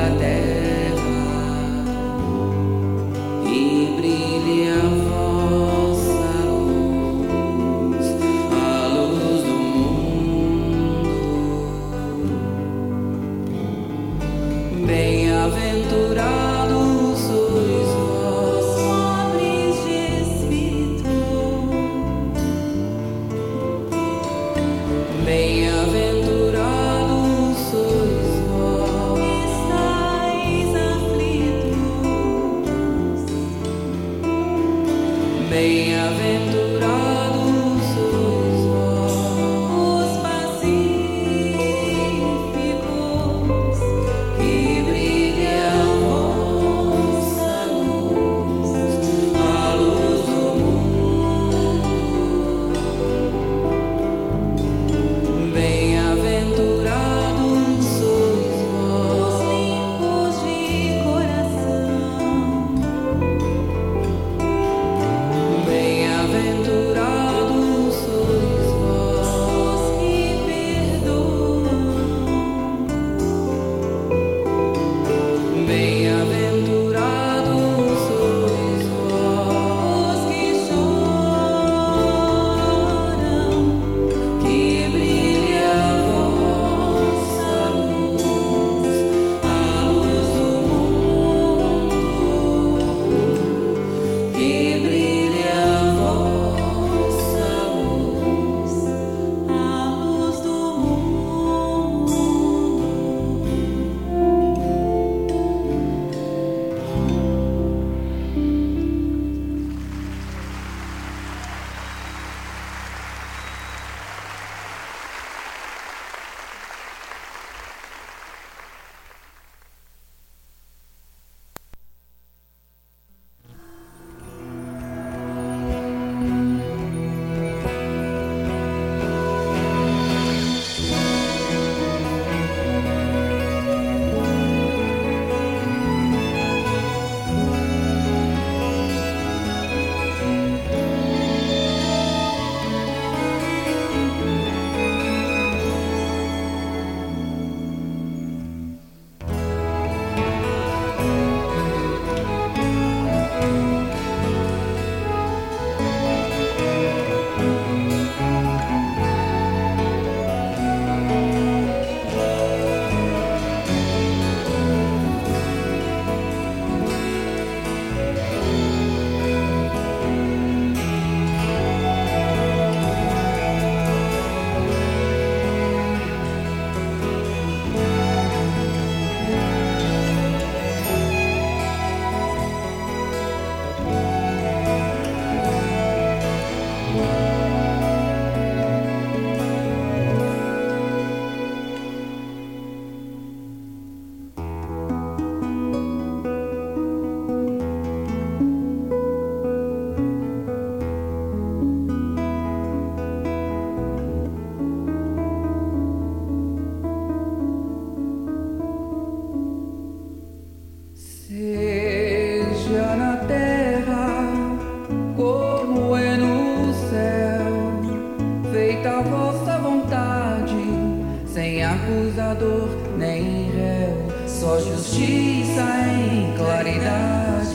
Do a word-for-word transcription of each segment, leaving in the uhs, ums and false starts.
acusador nem réu, só justiça em claridade.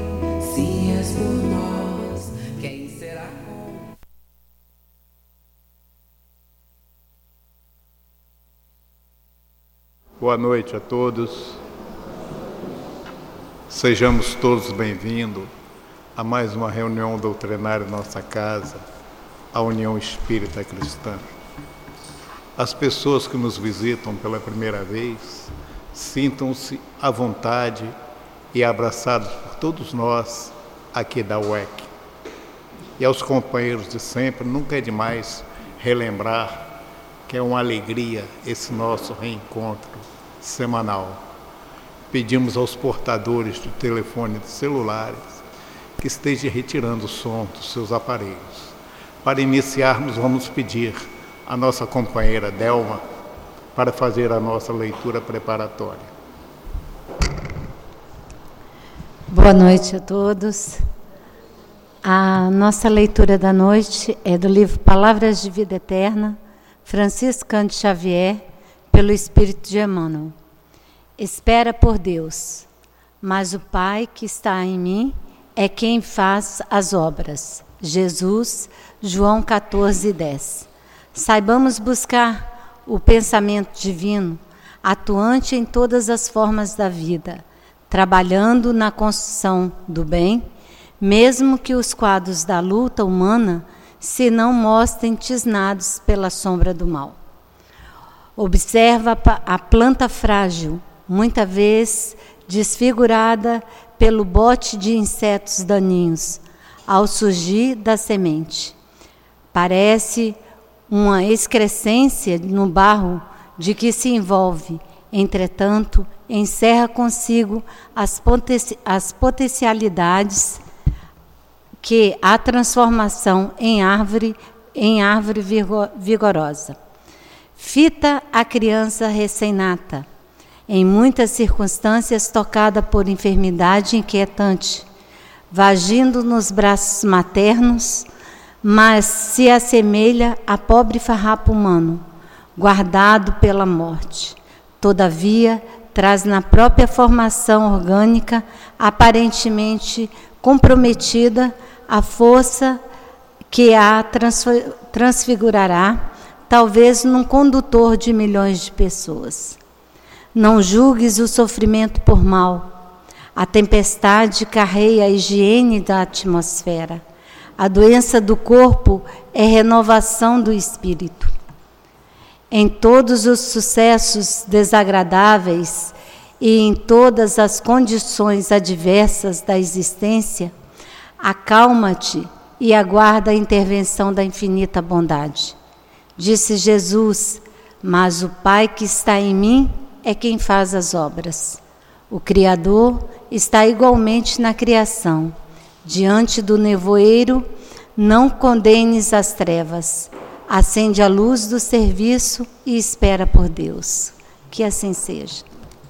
Se és por nós, quem será com... Boa noite a todos. Sejamos todos bem-vindos a mais uma reunião doutrinária em nossa casa, a União Espírita Cristã. As pessoas que nos visitam pela primeira vez, sintam-se à vontade e abraçados por todos nós aqui da U E C. E aos companheiros de sempre, nunca é demais relembrar que é uma alegria esse nosso reencontro semanal. Pedimos aos portadores de telefones celulares que estejam retirando o som dos seus aparelhos. Para iniciarmos, vamos pedir a nossa companheira Delma para fazer a nossa leitura preparatória. Boa noite a todos. A nossa leitura da noite é do livro Palavras de Vida Eterna, Franciscano de Xavier, pelo Espírito de Emmanuel. espera por Deus, mas o Pai que está em mim é quem faz as obras. Jesus, João quatorze, dez. Saibamos buscar o pensamento divino, atuante em todas as formas da vida, trabalhando na construção do bem, mesmo que os quadros da luta humana se não mostrem tisnados pela sombra do mal. Observa a planta frágil, muita vez desfigurada pelo bote de insetos daninhos, ao surgir da semente. Parece uma excrescência no barro de que se envolve, entretanto, encerra consigo as, poten- as potencialidades que a transformação em árvore, em árvore vigorosa. Fita a criança recém-nata, em muitas circunstâncias tocada por enfermidade inquietante, vagindo nos braços maternos, mas se assemelha a pobre farrapo humano, guardado pela morte. Todavia, traz na própria formação orgânica, aparentemente comprometida, a força que a transfigurará, talvez num condutor de milhões de pessoas. Não julgues o sofrimento por mal. A tempestade carrega a higiene da atmosfera. A doença do corpo é renovação do espírito. Em todos os sucessos desagradáveis e em todas as condições adversas da existência, acalma-te e aguarda a intervenção da infinita bondade. Disse Jesus, mas o Pai que está em mim é quem faz as obras. O Criador está igualmente na criação. Diante do nevoeiro, não condenes as trevas. Acende a luz do serviço e espera por Deus. Que assim seja.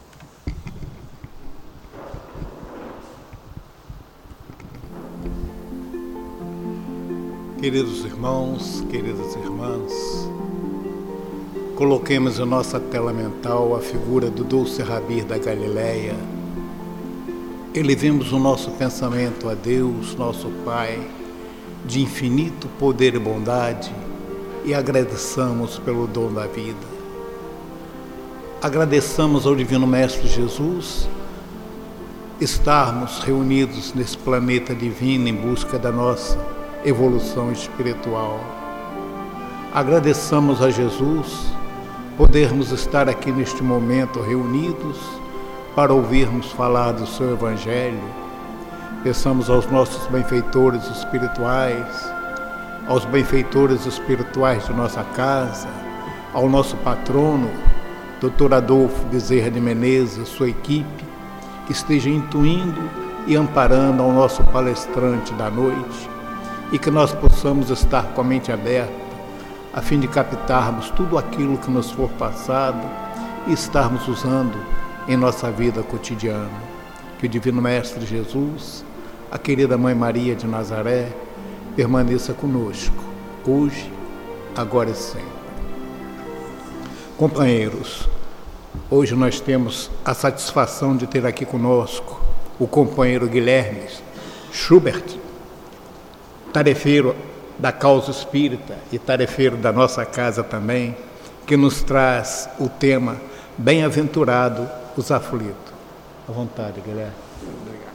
Queridos irmãos, queridas irmãs, coloquemos em nossa tela mental a figura do doce Rabi da Galileia. Elevemos o nosso pensamento a Deus, nosso Pai, de infinito poder e bondade, e agradeçamos pelo dom da vida. Agradeçamos ao Divino Mestre Jesus estarmos reunidos nesse planeta divino em busca da nossa evolução espiritual. Agradeçamos a Jesus podermos estar aqui neste momento reunidos para ouvirmos falar do seu Evangelho. Peçamos aos nossos benfeitores espirituais, aos benfeitores espirituais de nossa casa, ao nosso patrono, doutor Adolfo Bezerra de Menezes e sua equipe, que esteja intuindo e amparando ao nosso palestrante da noite, e que nós possamos estar com a mente aberta, a fim de captarmos tudo aquilo que nos for passado e estarmos usando em nossa vida cotidiana. Que o Divino Mestre Jesus, a querida Mãe Maria de Nazaré, permaneça conosco, hoje, agora e sempre. Companheiros, hoje nós temos a satisfação de ter aqui conosco o companheiro Guilherme Schubert, tarefeiro da causa espírita e tarefeiro da nossa casa também, que nos traz o tema Bem-aventurado os aflitos. À vontade, Guilherme. Obrigado.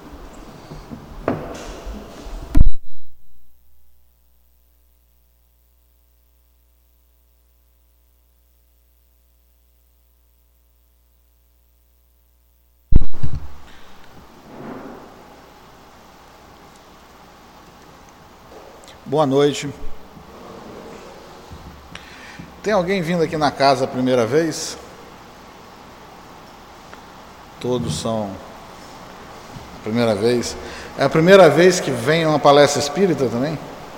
Boa noite. Tem alguém vindo aqui na casa a primeira vez? Todos são a primeira vez. É a primeira vez que vem uma palestra espírita também?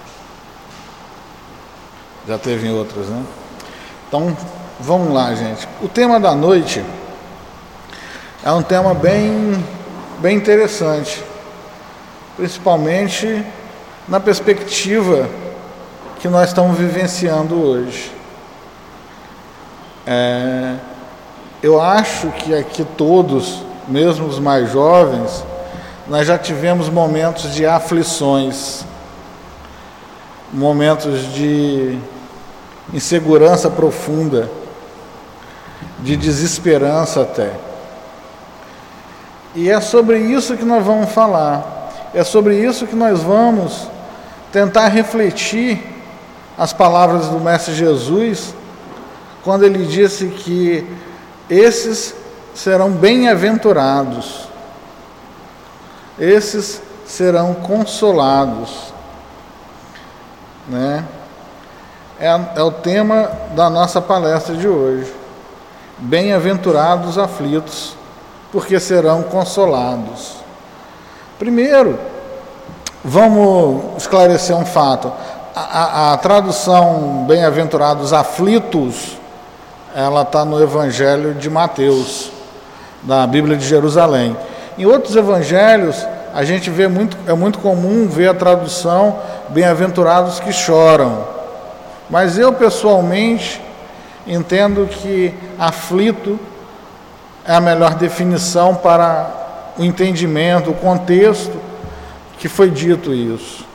Já teve em outras, né? Então, vamos lá, gente. O tema da noite é um tema bem, bem interessante, principalmente na perspectiva que nós estamos vivenciando hoje. É, eu acho que aqui todos, mesmo os mais jovens, nós já tivemos momentos de aflições, momentos de insegurança profunda, de desesperança até. E é sobre isso que nós vamos falar, é sobre isso que nós vamos tentar refletir as palavras do Mestre Jesus, quando ele disse que esses serão bem-aventurados, esses serão consolados, né? É, é o tema da nossa palestra de hoje. Bem-aventurados os aflitos, porque serão consolados. Primeiro, vamos esclarecer um fato. A, a, a tradução bem-aventurados aflitos, ela está no Evangelho de Mateus, da Bíblia de Jerusalém. Em outros evangelhos, a gente vê muito, é muito comum ver a tradução bem-aventurados que choram. Mas eu, pessoalmente, entendo que aflito é a melhor definição para o entendimento, o contexto que foi dito isso.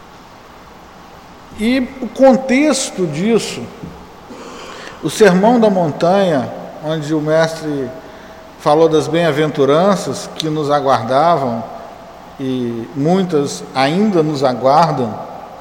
E o contexto disso, o Sermão da Montanha, onde o Mestre falou das bem-aventuranças que nos aguardavam, e muitas ainda nos aguardam,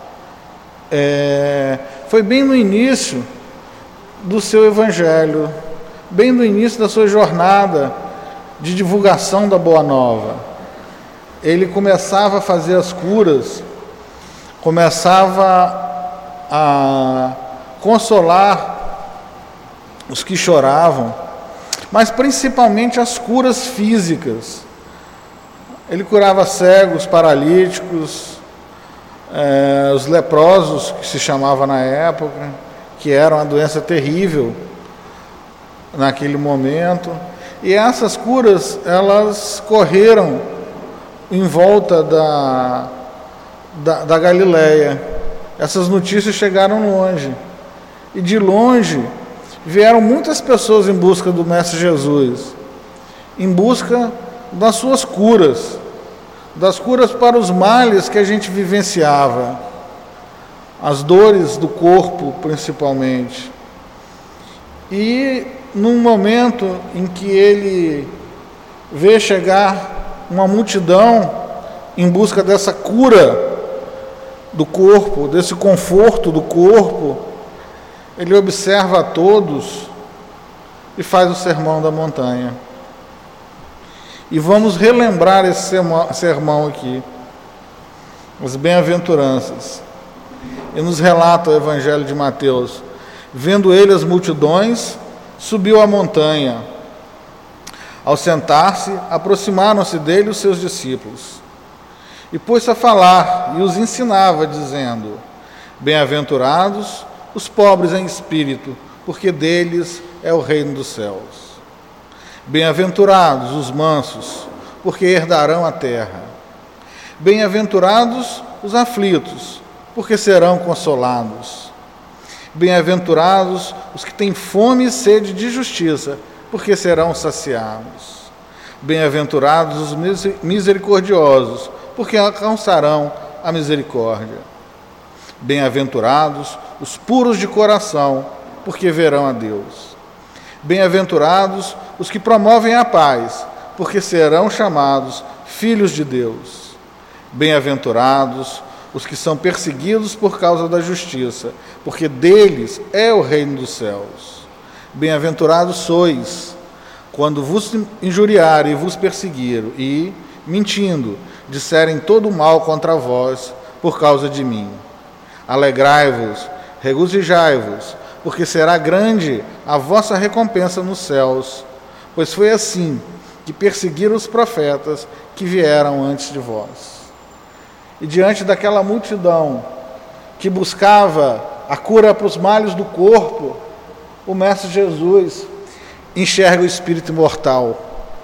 é, foi bem no início do seu evangelho, bem no início da sua jornada de divulgação da Boa Nova. Ele começava a fazer as curas, começava a consolar os que choravam, mas principalmente as curas físicas. Ele curava cegos, paralíticos, eh, os leprosos, que se chamava na época, que era uma doença terrível naquele momento. E essas curas, elas correram em volta da, da, da Galileia. Essas notícias chegaram longe. E de longe vieram muitas pessoas em busca do Mestre Jesus, em busca das suas curas, das curas para os males que a gente vivenciava, as dores do corpo principalmente. E num momento em que ele vê chegar uma multidão em busca dessa cura do corpo, desse conforto do corpo, ele observa a todos e faz o Sermão da Montanha. E vamos relembrar esse sermão aqui, as bem-aventuranças. E nos relata o Evangelho de Mateus: vendo ele as multidões, subiu a montanha. Ao sentar-se, aproximaram-se dele os seus discípulos. E pôs-se a falar e os ensinava, dizendo: bem-aventurados os pobres em espírito, porque deles é o reino dos céus. Bem-aventurados os mansos, porque herdarão a terra. Bem-aventurados os aflitos, porque serão consolados. Bem-aventurados os que têm fome e sede de justiça, porque serão saciados. Bem-aventurados os misericordiosos, porque alcançarão a misericórdia. Bem-aventurados os puros de coração, porque verão a Deus. Bem-aventurados os que promovem a paz, porque serão chamados filhos de Deus. Bem-aventurados os que são perseguidos por causa da justiça, porque deles é o reino dos céus. Bem-aventurados sois, quando vos injuriarem e vos perseguirem, e, mentindo, disserem todo o mal contra vós por causa de mim. Alegrai-vos, regozijai-vos, porque será grande a vossa recompensa nos céus, pois foi assim que perseguiram os profetas que vieram antes de vós. E diante daquela multidão que buscava a cura para os males do corpo, o Mestre Jesus enxerga o espírito imortal.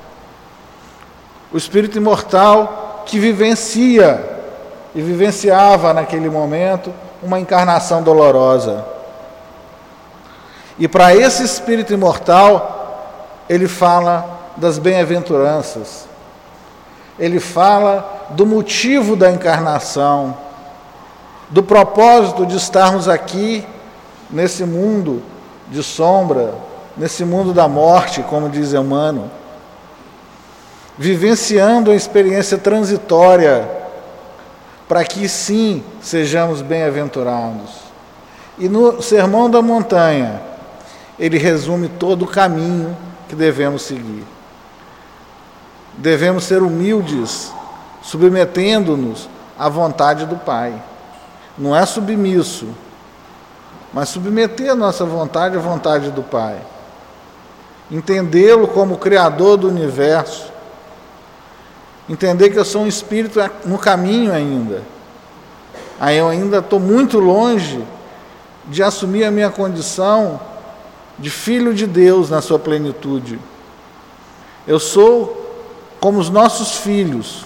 O espírito imortal que vivencia e vivenciava naquele momento uma encarnação dolorosa. E para esse espírito imortal, ele fala das bem-aventuranças, ele fala do motivo da encarnação, do propósito de estarmos aqui nesse mundo de sombra, nesse mundo da morte, como diz Emmanuel, vivenciando a experiência transitória, para que sim sejamos bem-aventurados. E no Sermão da Montanha, ele resume todo o caminho que devemos seguir. Devemos ser humildes, submetendo-nos à vontade do Pai. Não é submisso, mas submeter a nossa vontade à vontade do Pai. Entendê-lo como Criador do universo. Entender que eu sou um espírito no caminho ainda. Aí eu ainda estou muito longe de assumir a minha condição de filho de Deus na sua plenitude. Eu sou como os nossos filhos,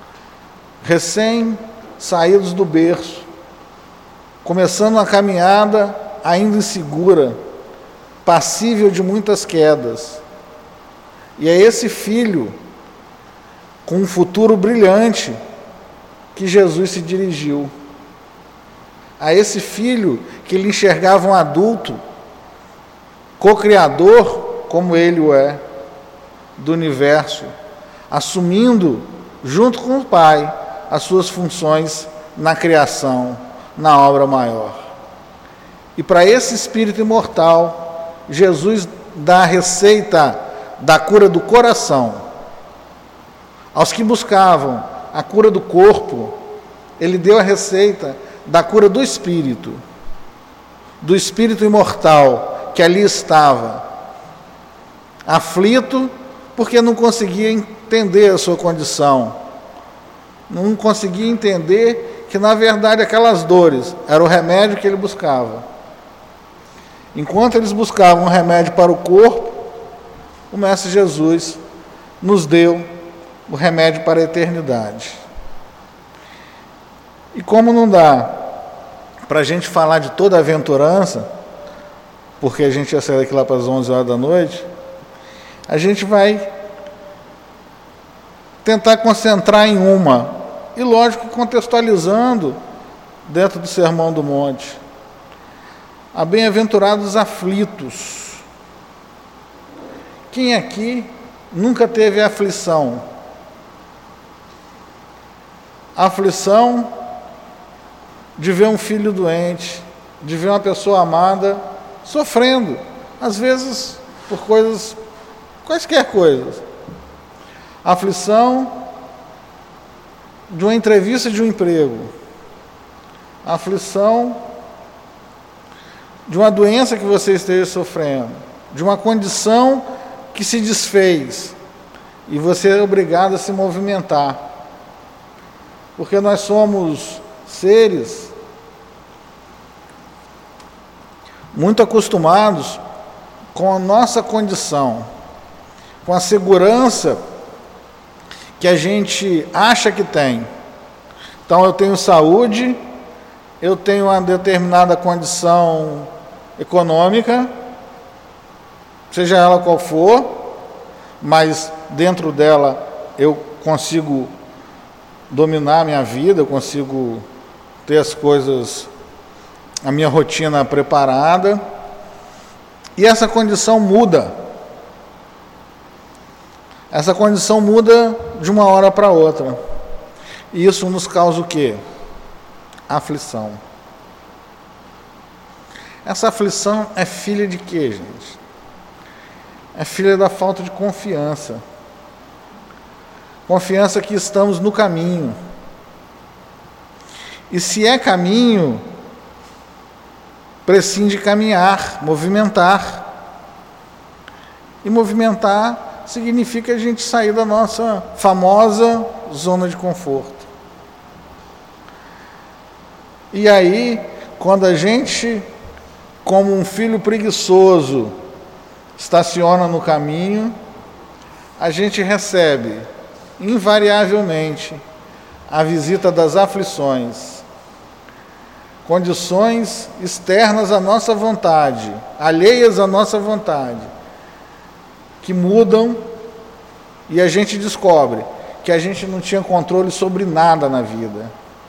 recém-saídos do berço, começando uma caminhada ainda insegura, passível de muitas quedas. E é esse filho, com um futuro brilhante, que Jesus se dirigiu. A esse filho que ele enxergava um adulto, co-criador, como ele o é, do universo, assumindo, junto com o Pai, as suas funções na criação, na obra maior. E para esse espírito imortal, Jesus dá a receita da cura do coração. Aos que buscavam a cura do corpo, ele deu a receita da cura do espírito, do espírito imortal que ali estava, aflito porque não conseguia entender a sua condição, não conseguia entender que na verdade aquelas dores eram o remédio que ele buscava. Enquanto eles buscavam um remédio para o corpo, o Mestre Jesus nos deu o remédio para a eternidade. E como não dá para a gente falar de toda a aventurança, porque a gente ia sair daqui lá para as onze horas da noite, a gente vai tentar concentrar em uma, e lógico, contextualizando dentro do Sermão do Monte. A bem-aventurados aflitos. Quem aqui nunca teve aflição? Aflição de ver um filho doente, de ver uma pessoa amada sofrendo, às vezes por coisas, quaisquer coisas. Aflição de uma entrevista de um emprego. Aflição de uma doença que você esteja sofrendo, de uma condição que se desfez e você é obrigado a se movimentar. Porque nós somos seres muito acostumados com a nossa condição, com a segurança que a gente acha que tem. Então eu tenho saúde, eu tenho uma determinada condição econômica, seja ela qual for, mas dentro dela eu consigo dominar a minha vida, eu consigo ter as coisas, a minha rotina preparada, e essa condição muda. Essa condição muda de uma hora para outra. E isso nos causa o quê? Aflição. Essa aflição é filha de quê, gente? É filha da falta de confiança. Confiança que estamos no caminho. E se é caminho, prescinde de caminhar, movimentar. E movimentar significa a gente sair da nossa famosa zona de conforto. E aí, quando a gente, como um filho preguiçoso, estaciona no caminho, a gente recebe, invariavelmente, a visita das aflições, condições externas à nossa vontade, alheias à nossa vontade, que mudam e a gente descobre que a gente não tinha controle sobre nada na vida.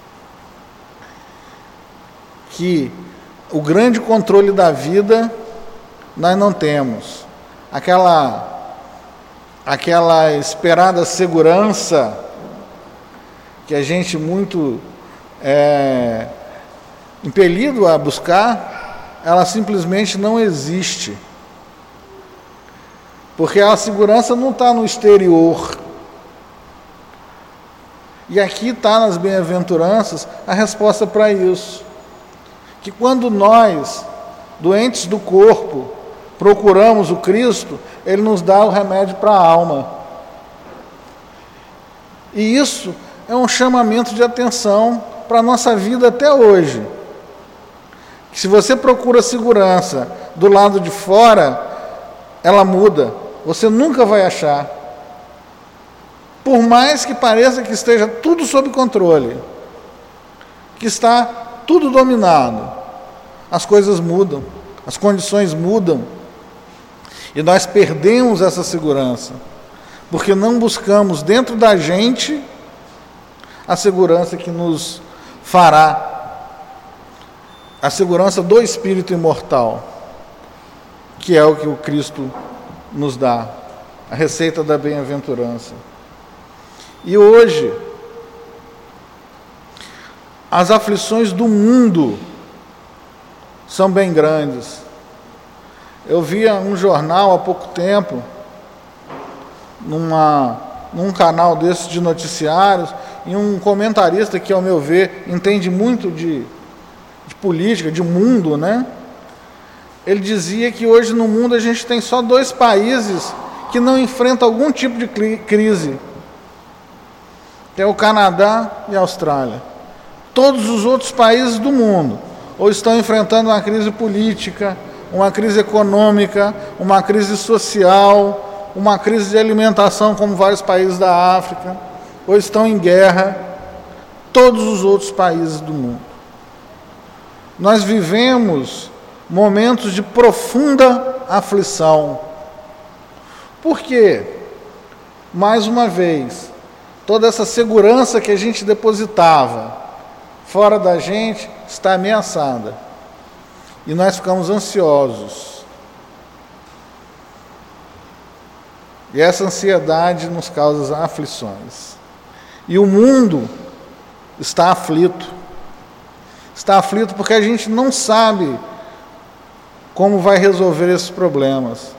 Que o grande controle da vida nós não temos. Aquela, aquela esperada segurança que a gente muito é impelido a buscar, ela simplesmente não existe. Porque a segurança não está no exterior. E aqui está nas bem-aventuranças a resposta para isso. Que quando nós, doentes do corpo, procuramos o Cristo, Ele nos dá o remédio para a alma. E isso é um chamamento de atenção para a nossa vida até hoje. Que se você procura segurança do lado de fora, ela muda. Você nunca vai achar. Por mais que pareça que esteja tudo sob controle, que está tudo dominado, as coisas mudam, as condições mudam, e nós perdemos essa segurança, porque não buscamos dentro da gente a segurança que nos fará, a segurança do Espírito imortal, que é o que o Cristo nos dá, a receita da bem-aventurança. E hoje, as aflições do mundo são bem grandes. Eu via um jornal há pouco tempo, numa, num canal desses de noticiários, e um comentarista que, ao meu ver, entende muito de, de política, de mundo, né? Ele dizia que hoje no mundo a gente tem só dois países que não enfrentam algum tipo de crise, que é o Canadá e a Austrália. Todos os outros países do mundo ou estão enfrentando uma crise política, uma crise econômica, uma crise social, uma crise de alimentação, como vários países da África, ou estão em guerra, todos os outros países do mundo. Nós vivemos momentos de profunda aflição. Por quê? Mais uma vez, toda essa segurança que a gente depositava fora da gente está ameaçada. E nós ficamos ansiosos. E essa ansiedade nos causa aflições. E o mundo está aflito. Está aflito porque a gente não sabe como vai resolver esses problemas.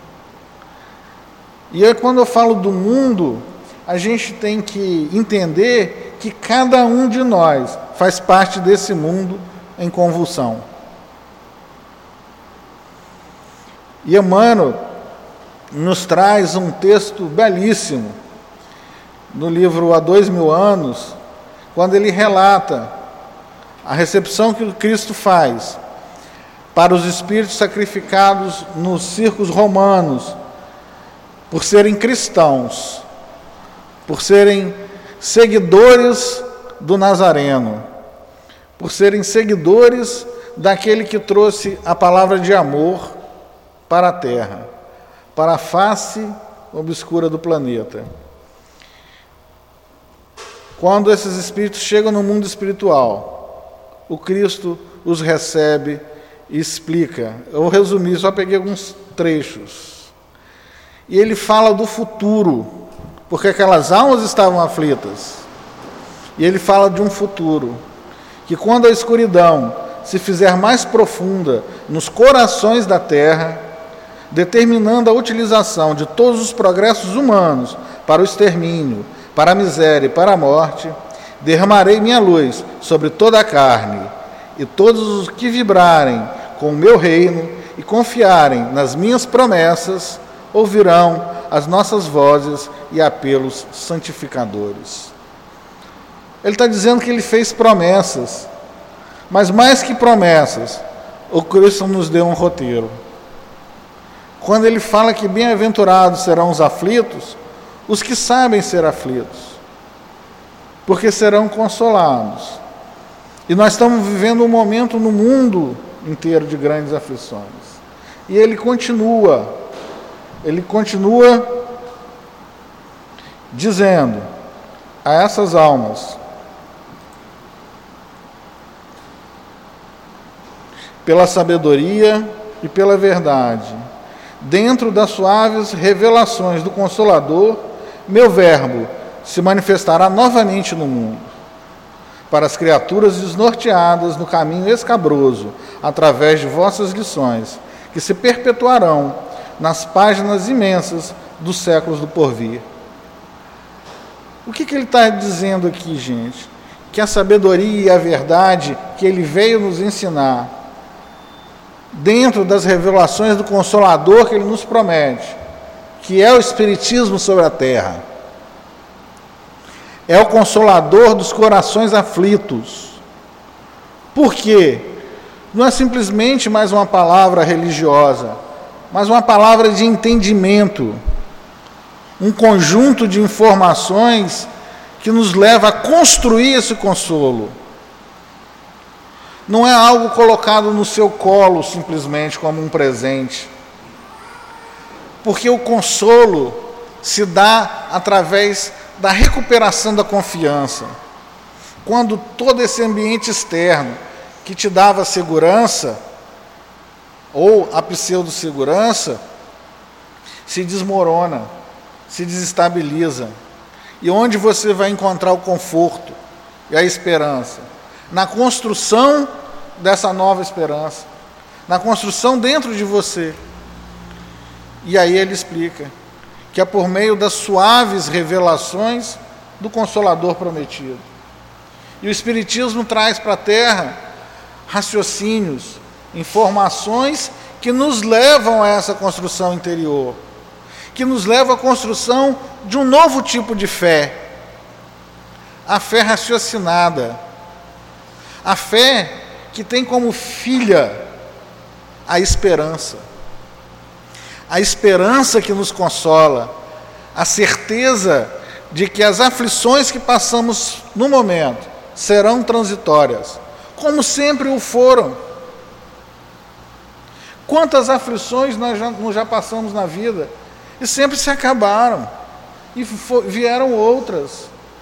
E aí, quando eu falo do mundo, a gente tem que entender que cada um de nós faz parte desse mundo em convulsão. E Emmanuel nos traz um texto belíssimo no livro Há Dois Mil Anos, quando ele relata a recepção que o Cristo faz para os espíritos sacrificados nos circos romanos, por serem cristãos, por serem seguidores do Nazareno, por serem seguidores daquele que trouxe a palavra de amor para a terra, para a face obscura do planeta. Quando esses espíritos chegam no mundo espiritual, o Cristo os recebe e explica. Eu resumi, só peguei alguns trechos. E ele fala do futuro, porque aquelas almas estavam aflitas. E ele fala de um futuro, que quando a escuridão se fizer mais profunda nos corações da terra, determinando a utilização de todos os progressos humanos para o extermínio, para a miséria e para a morte, derramarei minha luz sobre toda a carne, e todos os que vibrarem com o meu reino e confiarem nas minhas promessas, ouvirão as nossas vozes e apelos santificadores. Ele está dizendo que ele fez promessas, mas mais que promessas, o Cristo nos deu um roteiro. Quando ele fala que bem-aventurados serão os aflitos, os que sabem ser aflitos, porque serão consolados. E nós estamos vivendo um momento no mundo inteiro de grandes aflições. E ele continua ele continua dizendo a essas almas: pela sabedoria e pela verdade, dentro das suaves revelações do Consolador, meu verbo se manifestará novamente no mundo, para as criaturas desnorteadas no caminho escabroso, através de vossas lições, que se perpetuarão nas páginas imensas dos séculos do porvir. O que, que ele está dizendo aqui, gente? Que a sabedoria e a verdade que ele veio nos ensinar, dentro das revelações do Consolador que ele nos promete, que é o Espiritismo sobre a terra, é o Consolador dos corações aflitos. Por quê? Não é simplesmente mais uma palavra religiosa, mas uma palavra de entendimento, um conjunto de informações que nos leva a construir esse consolo. Não é algo colocado no seu colo simplesmente como um presente, porque o consolo se dá através da recuperação da confiança. Quando todo esse ambiente externo que te dava segurança, ou a pseudo-segurança, se desmorona, se desestabiliza. E onde você vai encontrar o conforto e a esperança? Na construção dessa nova esperança, na construção dentro de você. E aí ele explica que é por meio das suaves revelações do Consolador prometido. E o Espiritismo traz para a Terra raciocínios, informações que nos levam a essa construção interior, que nos levam à construção de um novo tipo de fé, a fé raciocinada, a fé que tem como filha a esperança. A esperança que nos consola, a certeza de que as aflições que passamos no momento serão transitórias, como sempre o foram. Quantas aflições nós já, nós já passamos na vida e sempre se acabaram, e for, vieram outras.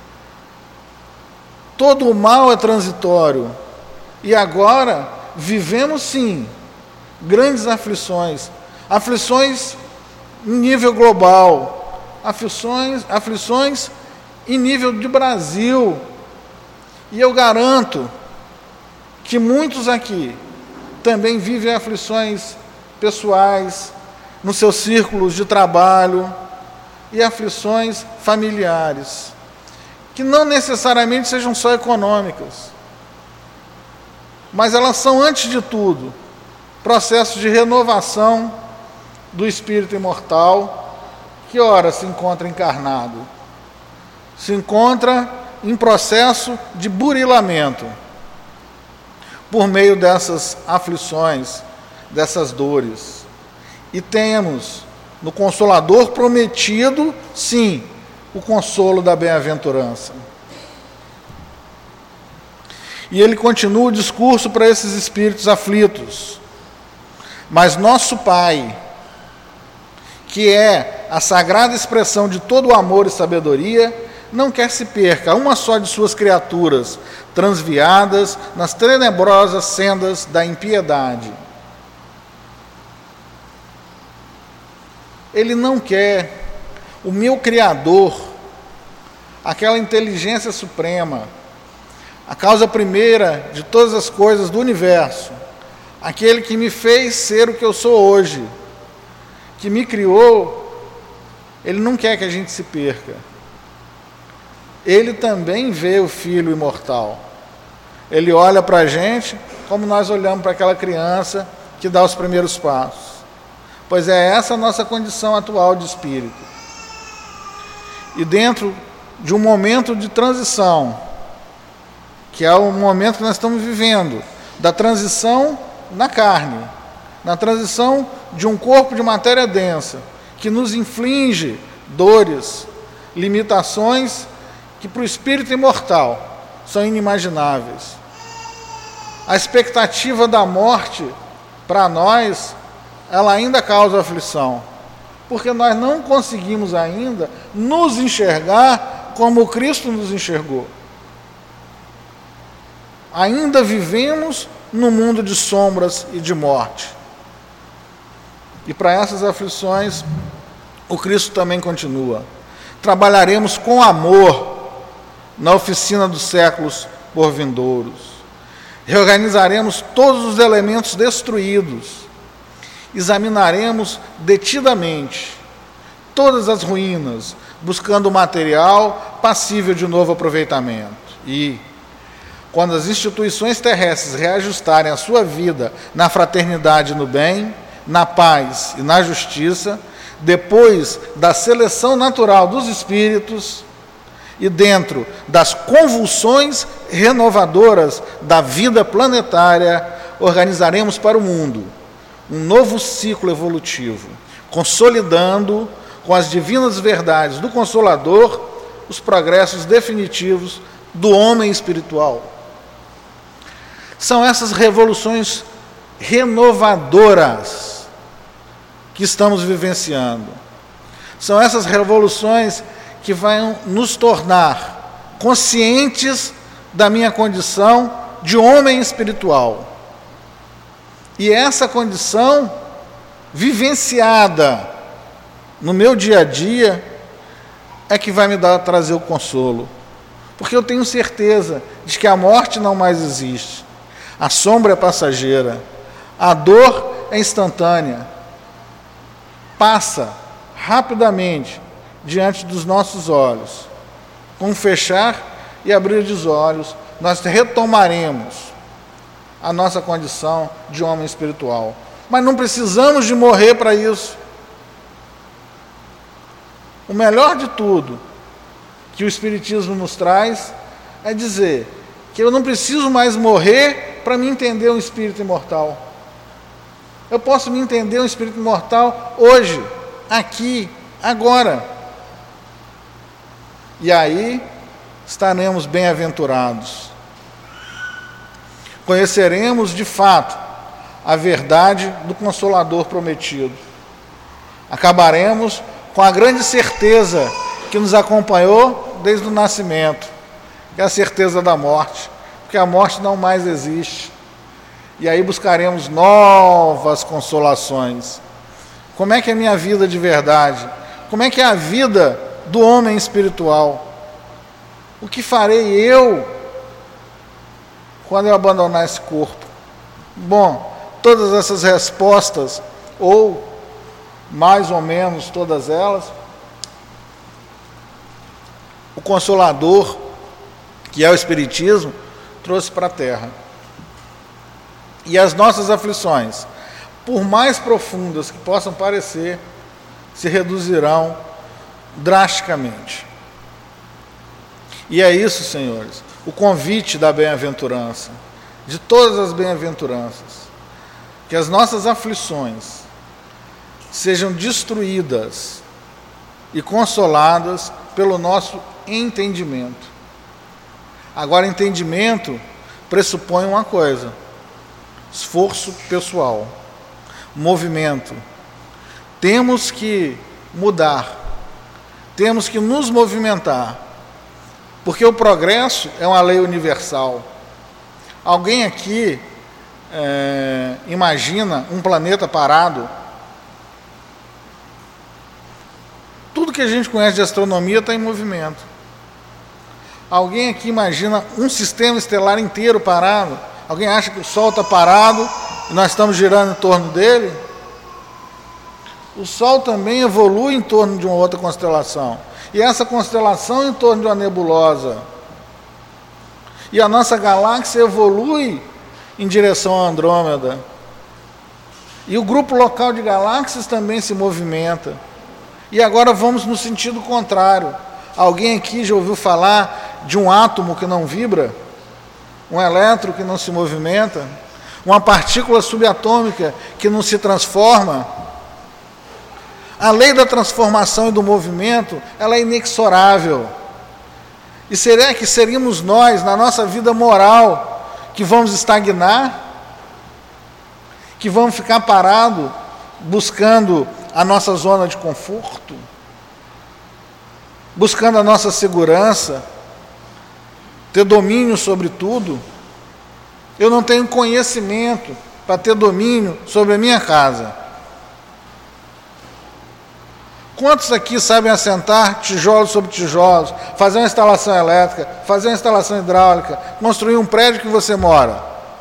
Todo o mal é transitório, e agora vivemos sim grandes aflições, aflições em nível global, aflições, aflições em nível de Brasil. E eu garanto que muitos aqui também vivem aflições pessoais, nos seus círculos de trabalho, e aflições familiares, que não necessariamente sejam só econômicas, mas elas são, antes de tudo, processos de renovação do espírito imortal, que ora se encontra encarnado, se encontra em processo de burilamento, por meio dessas aflições, dessas dores. E temos no Consolador prometido, sim, o consolo da bem-aventurança. E ele continua o discurso para esses espíritos aflitos. Mas nosso Pai, que é a sagrada expressão de todo o amor e sabedoria, não quer se perca uma só de suas criaturas, transviadas nas tenebrosas sendas da impiedade. Ele não quer o meu Criador, aquela inteligência suprema, a causa primeira de todas as coisas do universo, aquele que me fez ser o que eu sou hoje, que me criou, ele não quer que a gente se perca. Ele também vê o Filho imortal. Ele olha para a gente como nós olhamos para aquela criança que dá os primeiros passos. Pois é essa a nossa condição atual de espírito. E dentro de um momento de transição, que é o momento que nós estamos vivendo, da transição na carne, na transição de um corpo de matéria densa, que nos inflige dores, limitações, que para o espírito imortal são inimagináveis. A expectativa da morte, para nós, ela ainda causa aflição, porque nós não conseguimos ainda nos enxergar como Cristo nos enxergou. Ainda vivemos no mundo de sombras e de morte. E para essas aflições, o Cristo também continua. Trabalharemos com amor na oficina dos séculos por vindouros. Reorganizaremos todos os elementos destruídos. Examinaremos detidamente todas as ruínas, buscando material passível de novo aproveitamento. E, quando as instituições terrestres reajustarem a sua vida na fraternidade e no bem, na paz e na justiça, depois da seleção natural dos espíritos e dentro das convulsões renovadoras da vida planetária, organizaremos para o mundo um novo ciclo evolutivo, consolidando com as divinas verdades do Consolador os progressos definitivos do homem espiritual. São essas revoluções renovadoras que estamos vivenciando. São essas revoluções que vão nos tornar conscientes da minha condição de homem espiritual. E essa condição vivenciada no meu dia a dia é que vai me dar, trazer o consolo. Porque eu tenho certeza de que a morte não mais existe. A sombra é passageira. A dor é instantânea. Passa rapidamente diante dos nossos olhos. Com fechar e abrir dos olhos, nós retomaremos a nossa condição de homem espiritual. Mas não precisamos de morrer para isso. O melhor de tudo que o Espiritismo nos traz é dizer que eu não preciso mais morrer para me entender um espírito imortal. Eu posso me entender um espírito imortal hoje, aqui, agora. E aí estaremos bem-aventurados. Conheceremos de fato a verdade do Consolador prometido. Acabaremos com a grande certeza que nos acompanhou desde o nascimento, que é a certeza da morte, porque a morte não mais existe. E aí buscaremos novas consolações. Como é que é a minha vida de verdade? Como é que é a vida do homem espiritual? O que farei eu quando eu abandonar esse corpo? Bom, todas essas respostas, ou mais ou menos todas elas, o Consolador, que é o Espiritismo, trouxe para a Terra. E as nossas aflições, por mais profundas que possam parecer, se reduzirão drasticamente. E é isso, senhores, o convite da bem-aventurança, de todas as bem-aventuranças, que as nossas aflições sejam destruídas e consoladas pelo nosso entendimento. Agora, entendimento pressupõe uma coisa: esforço pessoal, movimento. Temos que mudar, temos que nos movimentar, porque o progresso é uma lei universal. Alguém aqui é, imagina um planeta parado? Tudo que a gente conhece de astronomia está em movimento. Alguém aqui imagina um sistema estelar inteiro parado? Alguém acha que o Sol está parado e nós estamos girando em torno dele? O Sol também evolui em torno de uma outra constelação. E essa constelação em torno de uma nebulosa. E a nossa galáxia evolui em direção a Andrômeda. E o grupo local de galáxias também se movimenta. E agora vamos no sentido contrário. Alguém aqui já ouviu falar de um átomo que não vibra? Um elétron que não se movimenta? Uma partícula subatômica que não se transforma? A lei da transformação e do movimento, ela é inexorável. E será que seríamos nós, na nossa vida moral, que vamos estagnar? Que vamos ficar parados, buscando a nossa zona de conforto, buscando a nossa segurança, ter domínio sobre tudo. Eu não tenho conhecimento para ter domínio sobre a minha casa. Quantos aqui sabem assentar tijolos sobre tijolos, fazer uma instalação elétrica, fazer uma instalação hidráulica, construir um prédio que você mora?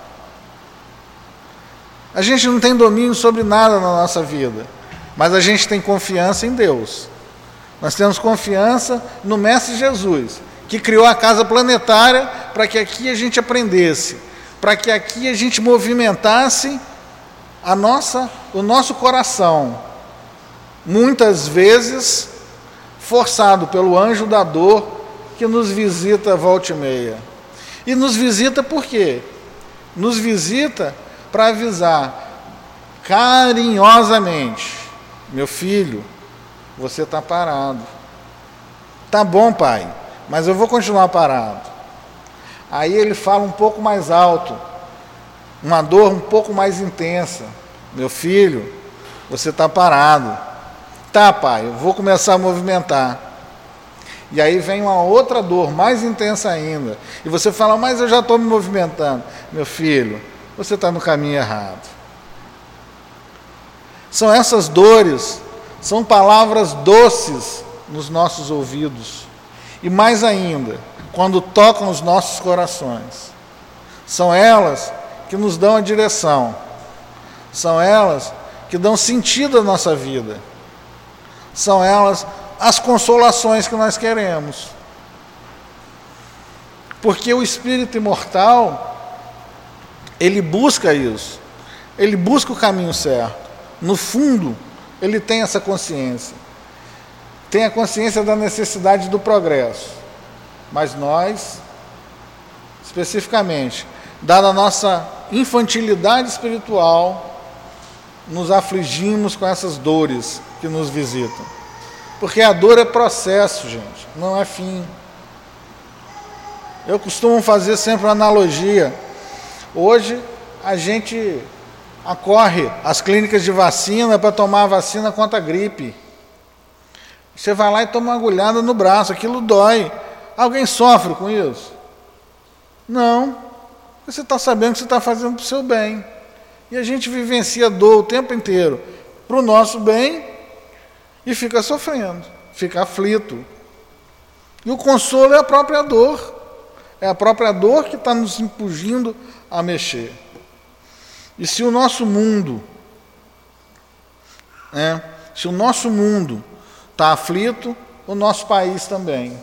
A gente não tem domínio sobre nada na nossa vida, mas a gente tem confiança em Deus. Nós temos confiança no Mestre Jesus, que criou a casa planetária para que aqui a gente aprendesse, para que aqui a gente movimentasse a nossa, o nosso coração, muitas vezes forçado pelo anjo da dor que nos visita volta e meia. E nos visita por quê? Nos visita para avisar carinhosamente: meu filho, você está parado. Tá bom, pai, mas eu vou continuar parado. Aí ele fala um pouco mais alto, uma dor um pouco mais intensa: meu filho, você está parado. Tá, pai, eu vou começar a movimentar. E aí vem uma outra dor mais intensa ainda, e você fala: mas eu já estou me movimentando. Meu filho, você está no caminho errado. São essas dores, são palavras doces nos nossos ouvidos, e mais ainda, quando tocam os nossos corações. São elas que nos dão a direção, são elas que dão sentido à nossa vida, são elas as consolações que nós queremos. Porque o espírito imortal, ele busca isso, ele busca o caminho certo. No fundo, ele tem essa consciência, tem a consciência da necessidade do progresso. Mas nós, especificamente, dada a nossa infantilidade espiritual, nos afligimos com essas dores que nos visitam. Porque a dor é processo, gente, não é fim. Eu costumo fazer sempre uma analogia. Hoje a gente acorre às clínicas de vacina para tomar a vacina contra a gripe. Você vai lá e toma uma agulhada no braço, aquilo dói. Alguém sofre com isso? Não. Você está sabendo que você está fazendo para o seu bem. E a gente vivencia dor o tempo inteiro para o nosso bem e fica sofrendo, fica aflito. E o consolo é a própria dor. É a própria dor que está nos impelindo a mexer. E se o nosso mundo, é, se o nosso mundo está aflito, o nosso país também.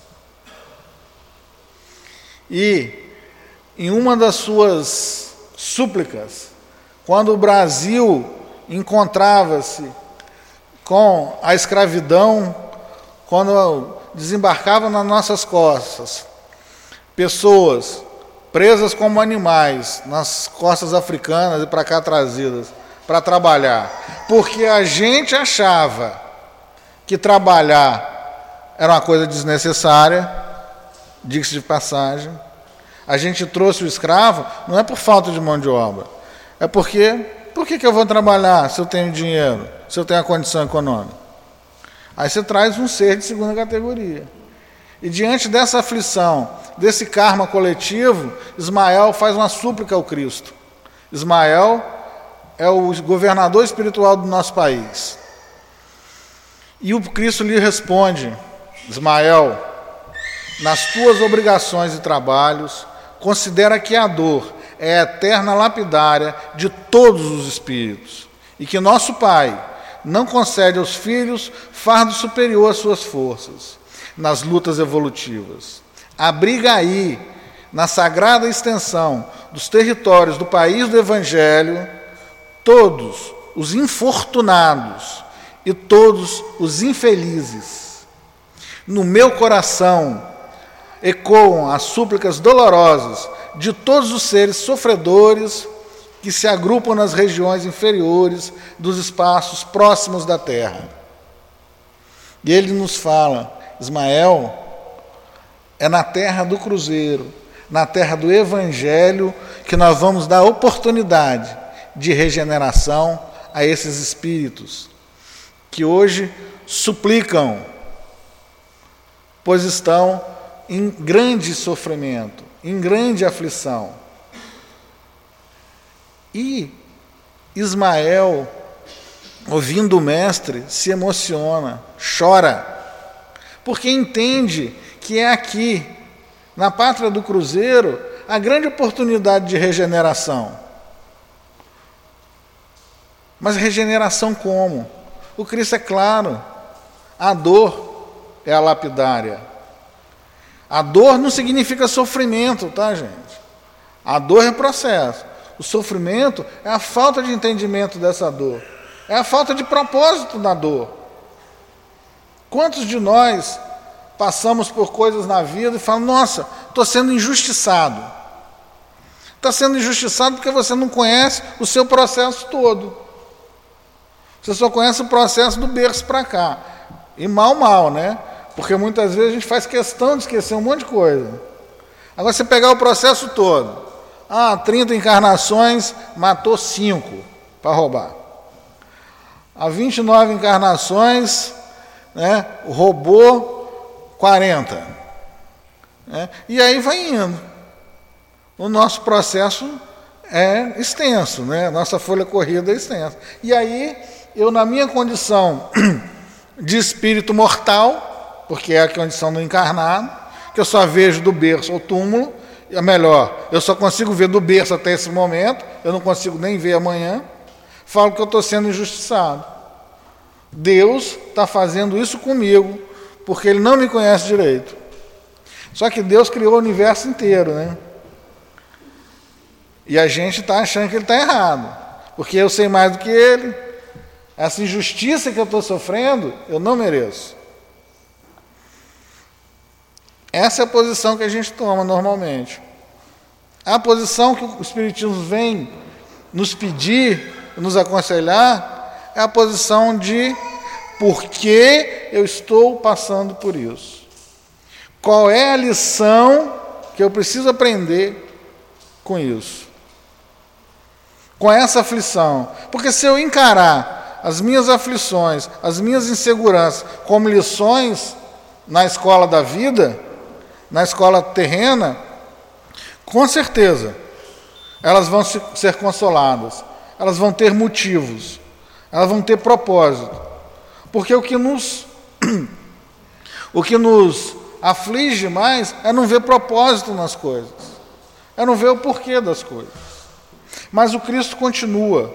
E em uma das suas súplicas, quando o Brasil encontrava-se com a escravidão, quando desembarcavam nas nossas costas pessoas presas como animais nas costas africanas e para cá trazidas para trabalhar, porque a gente achava que trabalhar era uma coisa desnecessária, diga-se de passagem. A gente trouxe o escravo, não é por falta de mão de obra, é porque, por que que eu vou trabalhar se eu tenho dinheiro, se eu tenho a condição econômica? Aí você traz um ser de segunda categoria. E diante dessa aflição, desse karma coletivo, Ismael faz uma súplica ao Cristo. Ismael é o governador espiritual do nosso país. E o Cristo lhe responde: Ismael, nas tuas obrigações e trabalhos, considera que a dor é a eterna lapidária de todos os espíritos, e que nosso Pai não concede aos filhos fardo superior às suas forças nas lutas evolutivas. Abriga aí, na sagrada extensão dos territórios do país do Evangelho, todos os infortunados e todos os infelizes. No meu coração ecoam as súplicas dolorosas de todos os seres sofredores que se agrupam nas regiões inferiores dos espaços próximos da terra. E ele nos fala: Ismael, é na terra do cruzeiro, na terra do Evangelho, que nós vamos dar oportunidade de regeneração a esses espíritos que hoje suplicam, pois estão em grande sofrimento, em grande aflição. E Ismael, ouvindo o mestre, se emociona, chora, porque entende que é aqui, na pátria do Cruzeiro, a grande oportunidade de regeneração. Mas regeneração como? O Cristo é claro, a dor é a lapidária. A dor não significa sofrimento, tá, gente? A dor é processo. O sofrimento é a falta de entendimento dessa dor. É a falta de propósito da dor. Quantos de nós passamos por coisas na vida e falamos, nossa, estou sendo injustiçado. Está sendo injustiçado porque você não conhece o seu processo todo. Você só conhece o processo do berço para cá. E mal, mal, né? Porque muitas vezes a gente faz questão de esquecer um monte de coisa. Agora você pegar o processo todo. Ah, trinta encarnações, matou cinco para roubar. Há vinte e nove encarnações, né, roubou quarenta. Né? E aí vai indo. O nosso processo é extenso, né? Nossa folha corrida é extensa. E aí, eu na minha condição de espírito mortal, porque é a condição do encarnado, que eu só vejo do berço ao túmulo, é melhor, eu só consigo ver do berço até esse momento, eu não consigo nem ver amanhã, falo que eu estou sendo injustiçado. Deus está fazendo isso comigo, porque Ele não me conhece direito. Só que Deus criou o universo inteiro, né? E a gente está achando que Ele está errado, porque eu sei mais do que Ele, essa injustiça que eu estou sofrendo, eu não mereço. Essa é a posição que a gente toma normalmente. A posição que o Espiritismo vem nos pedir, nos aconselhar, é a posição de por que eu estou passando por isso. Qual é a lição que eu preciso aprender com isso? Com essa aflição. Porque se eu encarar as minhas aflições, as minhas inseguranças como lições na escola da vida, na escola terrena, com certeza, elas vão ser consoladas, elas vão ter motivos, elas vão ter propósito. Porque o que nos, o que nos aflige mais é não ver propósito nas coisas, é não ver o porquê das coisas. Mas o Cristo continua.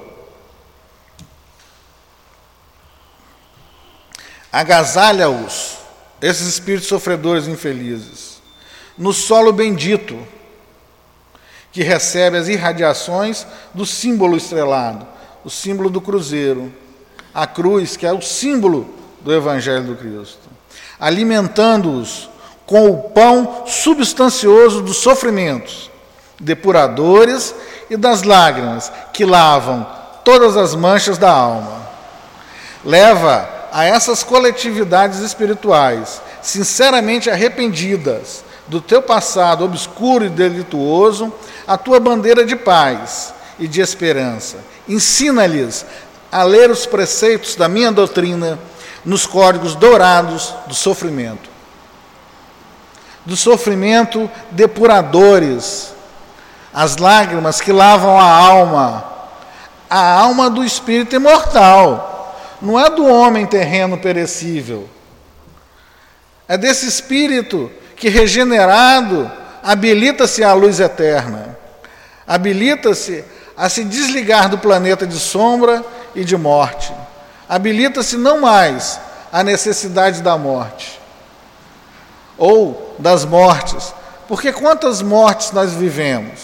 Agasalha-os, esses espíritos sofredores infelizes, no solo bendito, que recebe as irradiações do símbolo estrelado, o símbolo do cruzeiro, a cruz, que é o símbolo do Evangelho do Cristo, alimentando-os com o pão substancioso dos sofrimentos, depuradores e das lágrimas, que lavam todas as manchas da alma. Leva a essas coletividades espirituais, sinceramente arrependidas do teu passado obscuro e delituoso, a tua bandeira de paz e de esperança. Ensina-lhes a ler os preceitos da minha doutrina nos códigos dourados do sofrimento. Do sofrimento depuradores, as lágrimas que lavam a alma, a alma do espírito imortal, não é do homem terreno perecível, é desse espírito que, regenerado, habilita-se à luz eterna, habilita-se a se desligar do planeta de sombra e de morte, habilita-se não mais à necessidade da morte, ou das mortes, porque quantas mortes nós vivemos?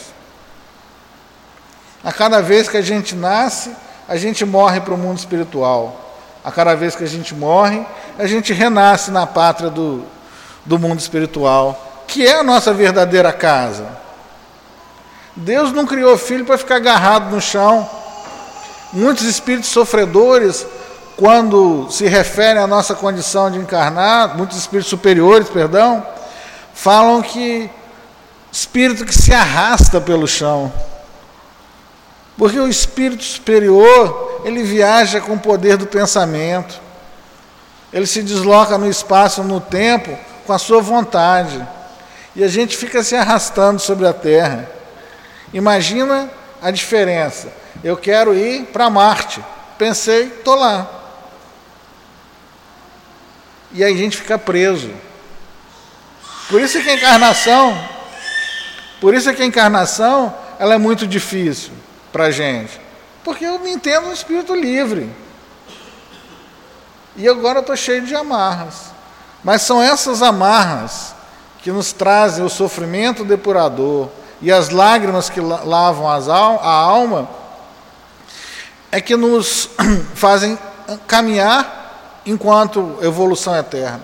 A cada vez que a gente nasce, a gente morre para o mundo espiritual. A cada vez que a gente morre, a gente renasce na pátria do, do mundo espiritual, que é a nossa verdadeira casa. Deus não criou filho para ficar agarrado no chão. Muitos espíritos sofredores, quando se referem à nossa condição de encarnar, muitos espíritos superiores, perdão, falam que espírito que se arrasta pelo chão. Porque o espírito superior, ele viaja com o poder do pensamento. ele se desloca no espaço, no tempo, com a sua vontade. E a gente fica se arrastando sobre a Terra. Imagina a diferença. Eu quero ir para Marte. Pensei, estou lá. E aí a gente fica preso. Por isso que a encarnação, por isso que a encarnação, ela é muito difícil para a gente. Porque eu me entendo um espírito livre. E agora eu estou cheio de amarras. Mas são essas amarras que nos trazem o sofrimento depurador e as lágrimas que lavam as al- a alma, é que nos fazem caminhar enquanto evolução eterna.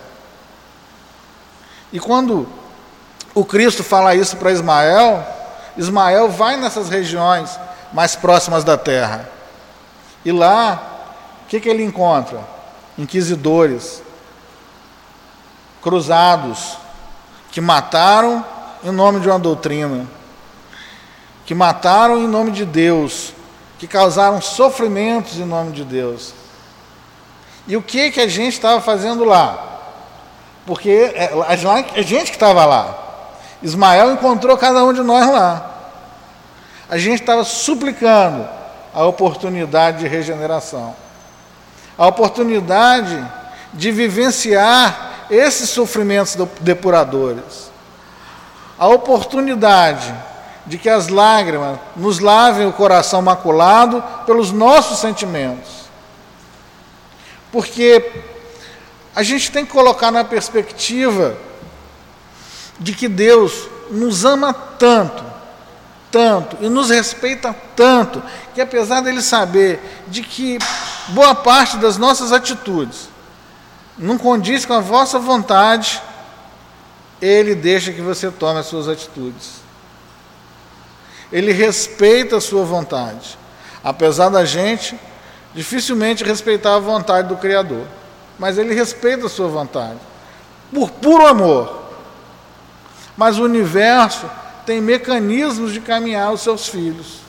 E quando o Cristo fala isso para Ismael, Ismael vai nessas regiões mais próximas da terra. E lá, o que, que ele encontra? Inquisidores, cruzados, que mataram em nome de uma doutrina, que mataram em nome de Deus, que causaram sofrimentos em nome de Deus. E o que, que a gente estava fazendo lá? Porque a gente que estava lá. Ismael encontrou cada um de nós lá. A gente estava suplicando a oportunidade de regeneração, a oportunidade de vivenciar esses sofrimentos depuradores, a oportunidade de que as lágrimas nos lavem o coração maculado pelos nossos sentimentos. Porque a gente tem que colocar na perspectiva de que Deus nos ama tanto, tanto, e nos respeita tanto, que apesar dele saber de que boa parte das nossas atitudes não condiz com a vossa vontade, ele deixa que você tome as suas atitudes. Ele respeita a sua vontade, apesar da gente dificilmente respeitar a vontade do Criador, mas ele respeita a sua vontade, por puro amor. Mas o universo tem mecanismos de caminhar os seus filhos.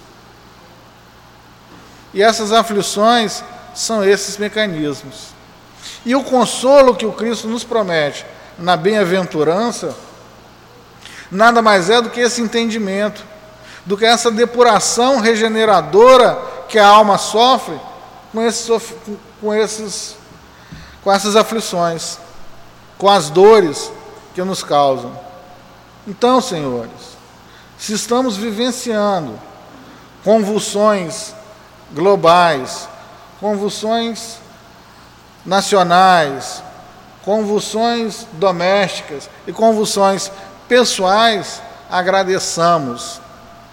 E essas aflições são esses mecanismos. E o consolo que o Cristo nos promete na bem-aventurança, nada mais é do que esse entendimento, do que essa depuração regeneradora que a alma sofre com, esse, com, esses, com essas aflições, com as dores que nos causam. Então, senhores, se estamos vivenciando convulsões globais, convulsões nacionais, convulsões domésticas e convulsões pessoais, agradeçamos.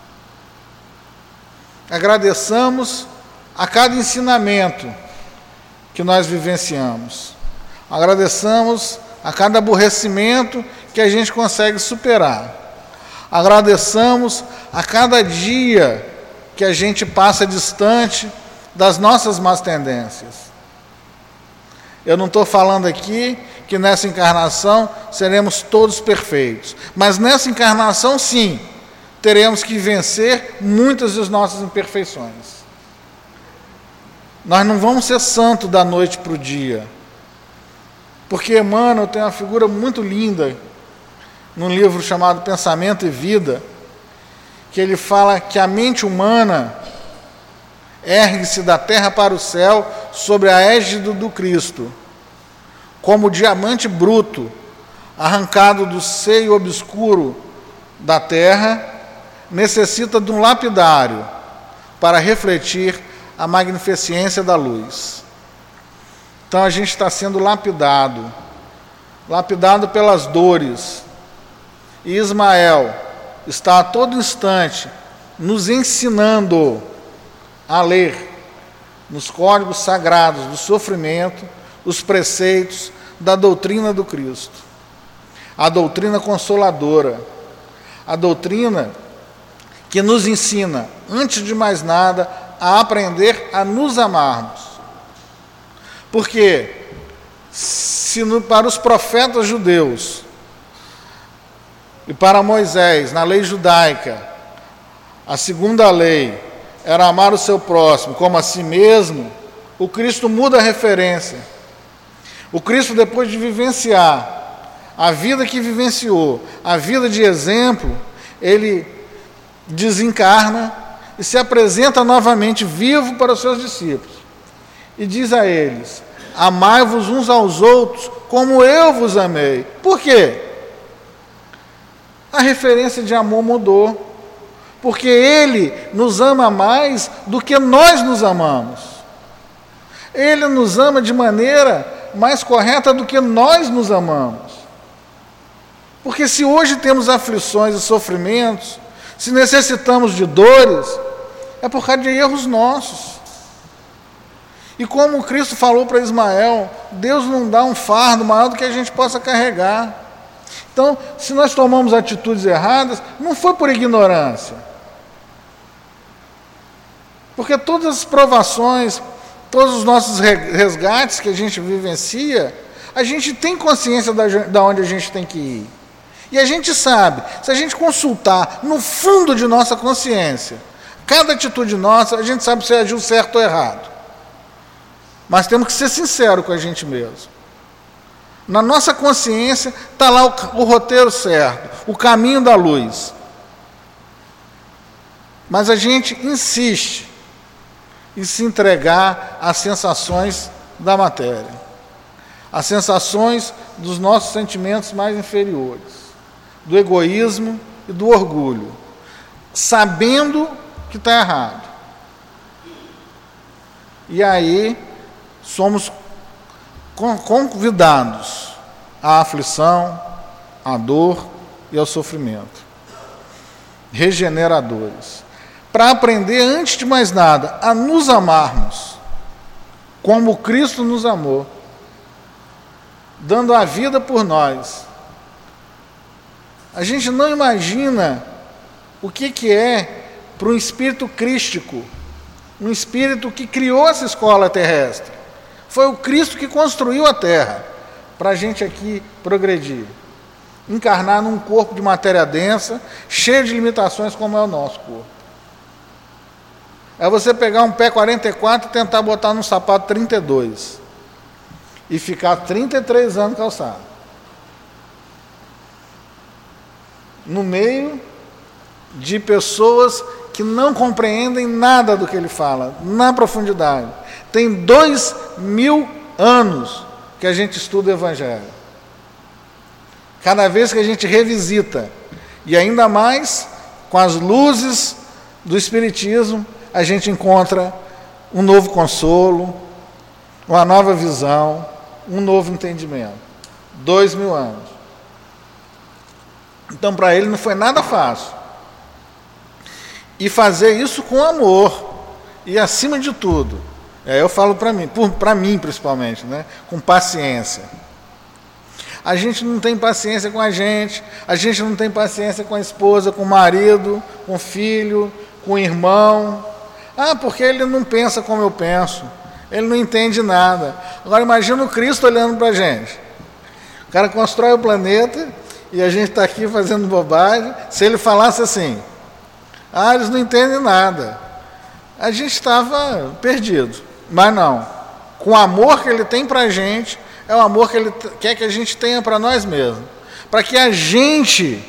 Agradeçamos a cada ensinamento que nós vivenciamos. Agradeçamos a cada aborrecimento que a gente consegue superar. Agradeçamos a cada dia que a gente passa distante das nossas más tendências. Eu não estou falando aqui que nessa encarnação seremos todos perfeitos, mas nessa encarnação, sim, teremos que vencer muitas das nossas imperfeições. Nós não vamos ser santos da noite para o dia, porque Emmanuel tem uma figura muito linda num livro chamado Pensamento e Vida, que ele fala que a mente humana ergue-se da terra para o céu sobre a égide do Cristo, como diamante bruto, arrancado do seio obscuro da terra, necessita de um lapidário para refletir a magnificência da luz. Então a gente está sendo lapidado, lapidado pelas dores. E Ismael está a todo instante nos ensinando a ler nos códigos sagrados do sofrimento os preceitos da doutrina do Cristo, a doutrina consoladora, a doutrina que nos ensina, antes de mais nada, a aprender a nos amarmos. Porque se no, para os profetas judeus e para Moisés, na lei judaica, a segunda lei era amar o seu próximo como a si mesmo, o Cristo muda a referência. O Cristo, depois de vivenciar a vida que vivenciou, a vida de exemplo, ele desencarna e se apresenta novamente vivo para os seus discípulos. E diz a eles: amai-vos uns aos outros como eu vos amei. Por quê? A referência de amor mudou. Porque Ele nos ama mais do que nós nos amamos. Ele nos ama de maneira mais correta do que nós nos amamos. Porque se hoje temos aflições e sofrimentos, se necessitamos de dores, é por causa de erros nossos. E como Cristo falou para Ismael, Deus não dá um fardo maior do que a gente possa carregar. Então, se nós tomamos atitudes erradas, não foi por ignorância. Porque todas as provações, todos os nossos resgates que a gente vivencia, a gente tem consciência de onde a gente tem que ir. E a gente sabe, se a gente consultar no fundo de nossa consciência, cada atitude nossa, a gente sabe se agiu certo ou errado. Mas temos que ser sinceros com a gente mesmo. Na nossa consciência está lá o, o roteiro certo, o caminho da luz. Mas a gente insiste em se entregar às sensações da matéria, às sensações dos nossos sentimentos mais inferiores, do egoísmo e do orgulho, sabendo que está errado. E aí somos convidados à aflição, à dor e ao sofrimento, regeneradores, para aprender, antes de mais nada, a nos amarmos, como Cristo nos amou, dando a vida por nós. A gente não imagina o que, que é para um espírito crístico, um espírito que criou essa escola terrestre. Foi o Cristo que construiu a Terra para a gente aqui progredir, encarnar num corpo de matéria densa, cheio de limitações como é o nosso corpo. É você pegar um pé quarenta e quatro e tentar botar num sapato trinta e dois e ficar trinta e três anos calçado. No meio de pessoas que não compreendem nada do que ele fala, na profundidade. Tem dois mil anos que a gente estuda o Evangelho. Cada vez que a gente revisita, e ainda mais com as luzes do Espiritismo, a gente encontra um novo consolo, uma nova visão, um novo entendimento. Dois mil anos. Então, para ele não foi nada fácil. E fazer isso com amor. E, acima de tudo, é, eu falo para mim, para mim principalmente, né, com paciência. A gente não tem paciência com a gente, a gente não tem paciência com a esposa, com o marido, com o filho, com o irmão. Ah, porque ele não pensa como eu penso, ele não entende nada. Agora imagina o Cristo olhando para a gente. O cara constrói o planeta e a gente está aqui fazendo bobagem. Se ele falasse assim, ah, eles não entendem nada, a gente estava perdido. Mas não, com o amor que ele tem para a gente, é o amor que ele quer que a gente tenha para nós mesmos, para que a gente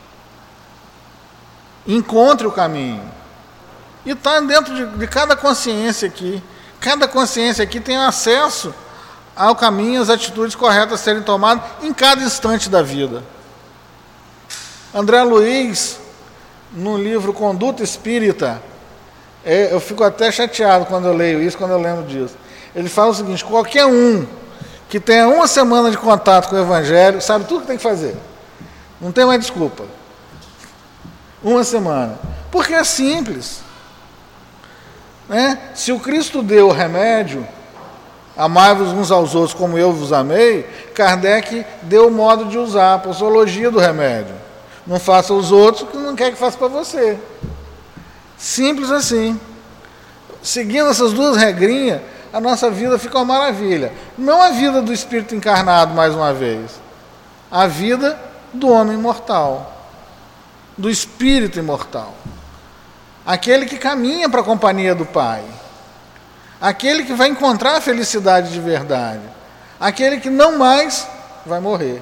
encontre o caminho. E está dentro de, de cada consciência aqui. Cada consciência aqui tem acesso ao caminho, às atitudes corretas a serem tomadas em cada instante da vida. André Luiz, no livro Conduta Espírita, é, eu fico até chateado quando eu leio isso, quando eu lembro disso. Ele fala o seguinte: qualquer um que tenha uma semana de contato com o Evangelho, sabe tudo que tem que fazer. Não tem mais desculpa. Uma semana. Porque é simples. Né? Se o Cristo deu o remédio, amai-vos uns aos outros como eu vos amei, Kardec deu o modo de usar, a posologia do remédio. Não faça aos outros o que não quer que faça para você. Simples assim. Seguindo essas duas regrinhas, a nossa vida fica uma maravilha. Não a vida do espírito encarnado, mais uma vez. A vida do homem imortal. Do espírito imortal. Aquele que caminha para a companhia do Pai. Aquele que vai encontrar a felicidade de verdade. Aquele que não mais vai morrer,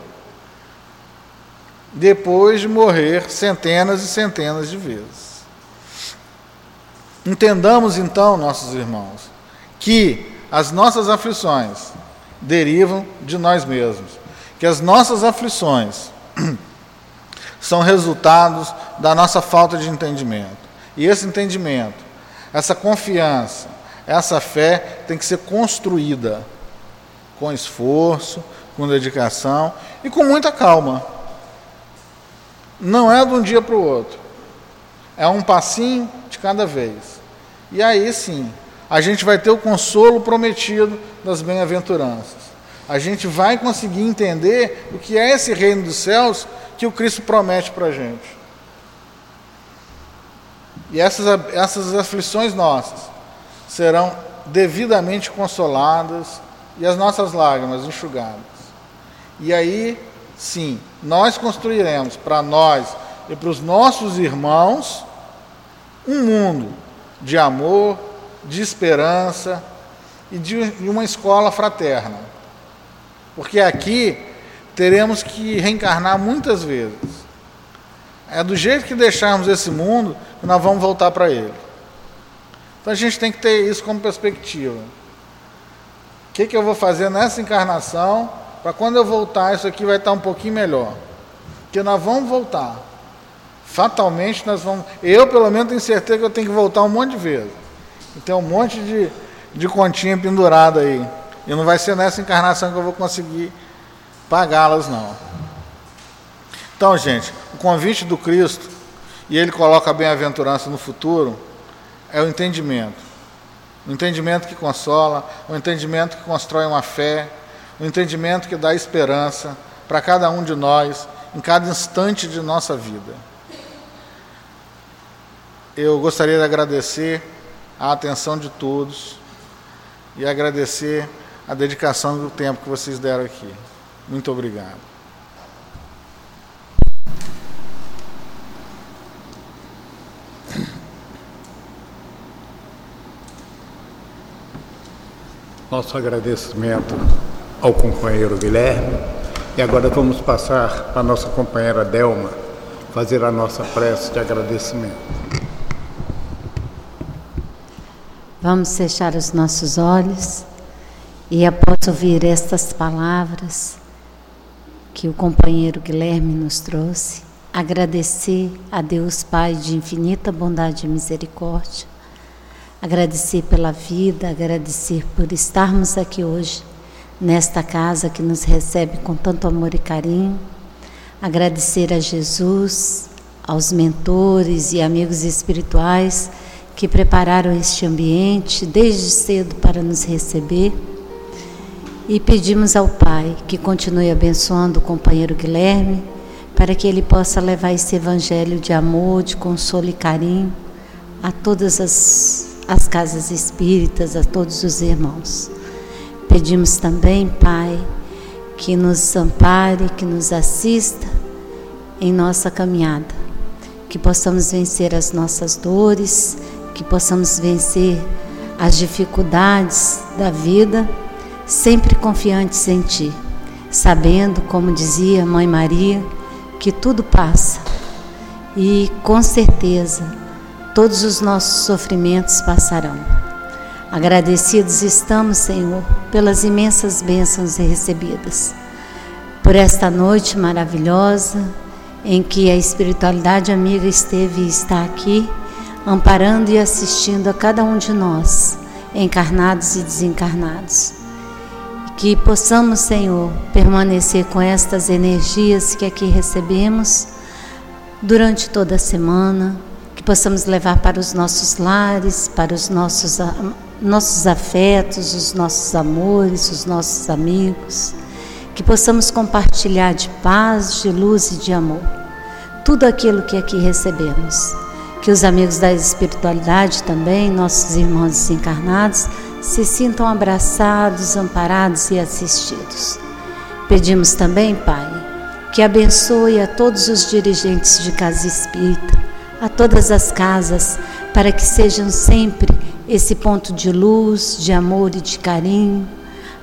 depois de morrer centenas e centenas de vezes. Entendamos então, nossos irmãos, que as nossas aflições derivam de nós mesmos, que as nossas aflições são resultados da nossa falta de entendimento. E esse entendimento, essa confiança, essa fé tem que ser construída com esforço, com dedicação e com muita calma. Não é de um dia para o outro. É um passinho de cada vez. E aí sim, a gente vai ter o consolo prometido das bem-aventuranças. A gente vai conseguir entender o que é esse reino dos céus que o Cristo promete para a gente. E essas, essas aflições nossas serão devidamente consoladas e as nossas lágrimas enxugadas. E aí, sim, nós construiremos para nós e para os nossos irmãos um mundo de amor, de esperança e de uma escola fraterna. Porque aqui teremos que reencarnar muitas vezes. É do jeito que deixarmos esse mundo que nós vamos voltar para ele. Então a gente tem que ter isso como perspectiva. O que, que eu vou fazer nessa encarnação para quando eu voltar isso aqui vai estar um pouquinho melhor? Porque nós vamos voltar. Fatalmente nós vamos... Eu pelo menos tenho certeza que eu tenho que voltar um monte de vezes. E tem um monte de, de continha pendurada aí. E não vai ser nessa encarnação que eu vou conseguir pagá-las, não. Então, gente, o convite do Cristo, e ele coloca a bem-aventurança no futuro, é o entendimento. O entendimento que consola, o entendimento que constrói uma fé, o entendimento que dá esperança para cada um de nós, em cada instante de nossa vida. Eu gostaria de agradecer a atenção de todos e agradecer a dedicação do tempo que vocês deram aqui. Muito obrigado. Nosso agradecimento ao companheiro Guilherme. E agora vamos passar para a nossa companheira Delma fazer a nossa prece de agradecimento. Vamos fechar os nossos olhos e, após ouvir estas palavras que o companheiro Guilherme nos trouxe, agradecer a Deus Pai de infinita bondade e misericórdia, agradecer pela vida, agradecer por estarmos aqui hoje, nesta casa que nos recebe com tanto amor e carinho, agradecer a Jesus, aos mentores e amigos espirituais que prepararam este ambiente desde cedo para nos receber, e pedimos ao Pai que continue abençoando o companheiro Guilherme para que ele possa levar esse evangelho de amor, de consolo e carinho a todas as, as casas espíritas, a todos os irmãos. Pedimos também, Pai, que nos ampare, que nos assista em nossa caminhada, que possamos vencer as nossas dores, que possamos vencer as dificuldades da vida, sempre confiantes em Ti, sabendo, como dizia Mãe Maria, que tudo passa e, com certeza, todos os nossos sofrimentos passarão. Agradecidos estamos, Senhor, pelas imensas bênçãos recebidas, por esta noite maravilhosa em que a espiritualidade amiga esteve e está aqui, amparando e assistindo a cada um de nós, encarnados e desencarnados. Que possamos, Senhor, permanecer com estas energias que aqui recebemos durante toda a semana, que possamos levar para os nossos lares, para os nossos, nossos afetos, os nossos amores, os nossos amigos, que possamos compartilhar de paz, de luz e de amor tudo aquilo que aqui recebemos. Que os amigos da espiritualidade também, nossos irmãos desencarnados, se sintam abraçados, amparados e assistidos. Pedimos também, Pai, que abençoe a todos os dirigentes de casa espírita, a todas as casas, para que sejam sempre esse ponto de luz, de amor e de carinho,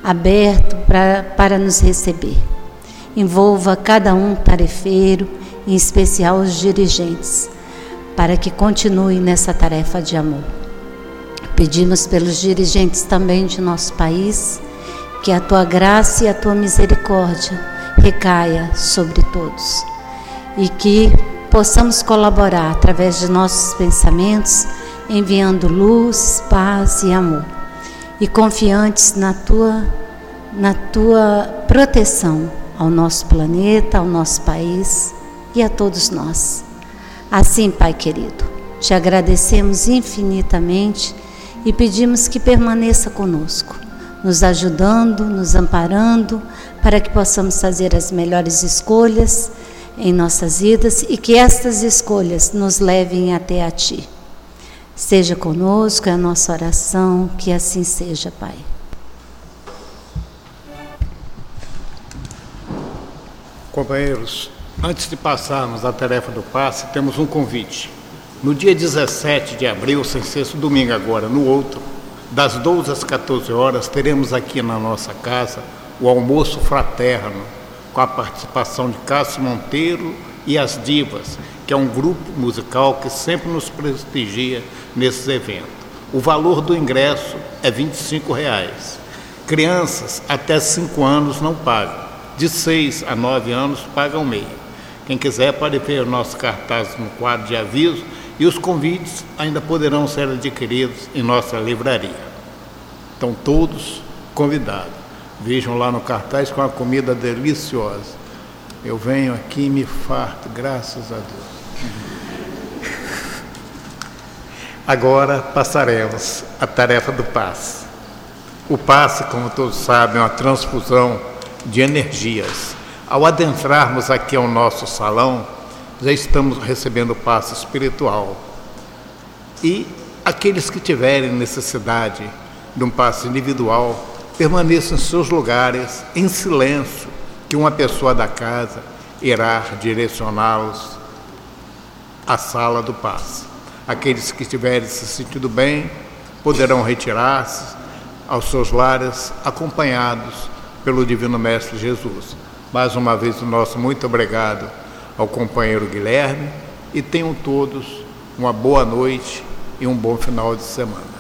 aberto pra, para nos receber. Envolva cada um tarefeiro, em especial os dirigentes, para que continuem nessa tarefa de amor. Pedimos pelos dirigentes também de nosso país, que a tua graça e a tua misericórdia recaia sobre todos e que possamos colaborar através de nossos pensamentos, enviando luz, paz e amor, e confiantes na tua, na tua proteção ao nosso planeta, ao nosso país e a todos nós. Assim, Pai querido, te agradecemos infinitamente e pedimos que permaneça conosco, nos ajudando, nos amparando, para que possamos fazer as melhores escolhas em nossas vidas e que estas escolhas nos levem até a Ti. Seja conosco, é a nossa oração, que assim seja, Pai. Companheiros, antes de passarmos à tarefa do passe, temos um convite. No dia dezessete de abril, sem ser esse domingo agora, no outro, das doze às quatorze horas, teremos aqui na nossa casa o almoço fraterno, com a participação de Cássio Monteiro e as Divas, que é um grupo musical que sempre nos prestigia nesses eventos. O valor do ingresso é vinte e cinco reais. Crianças até cinco anos não pagam. De seis a nove anos pagam meio. Quem quiser pode ver o nosso cartaz no quadro de aviso e os convites ainda poderão ser adquiridos em nossa livraria. Estão todos convidados. Vejam lá no cartaz com a comida deliciosa. Eu venho aqui e me farto, graças a Deus. Agora passaremos à tarefa do passe. O passe, como todos sabem, é uma transfusão de energias. Ao adentrarmos aqui ao nosso salão, já estamos recebendo o passe espiritual. E aqueles que tiverem necessidade de um passe individual, permaneçam em seus lugares, em silêncio, que uma pessoa da casa irá direcioná-los à sala do passe. Aqueles que estiverem se sentindo bem, poderão retirar-se aos seus lares, acompanhados pelo Divino Mestre Jesus. Mais uma vez, o nosso muito obrigado ao companheiro Guilherme, e tenham todos uma boa noite e um bom final de semana.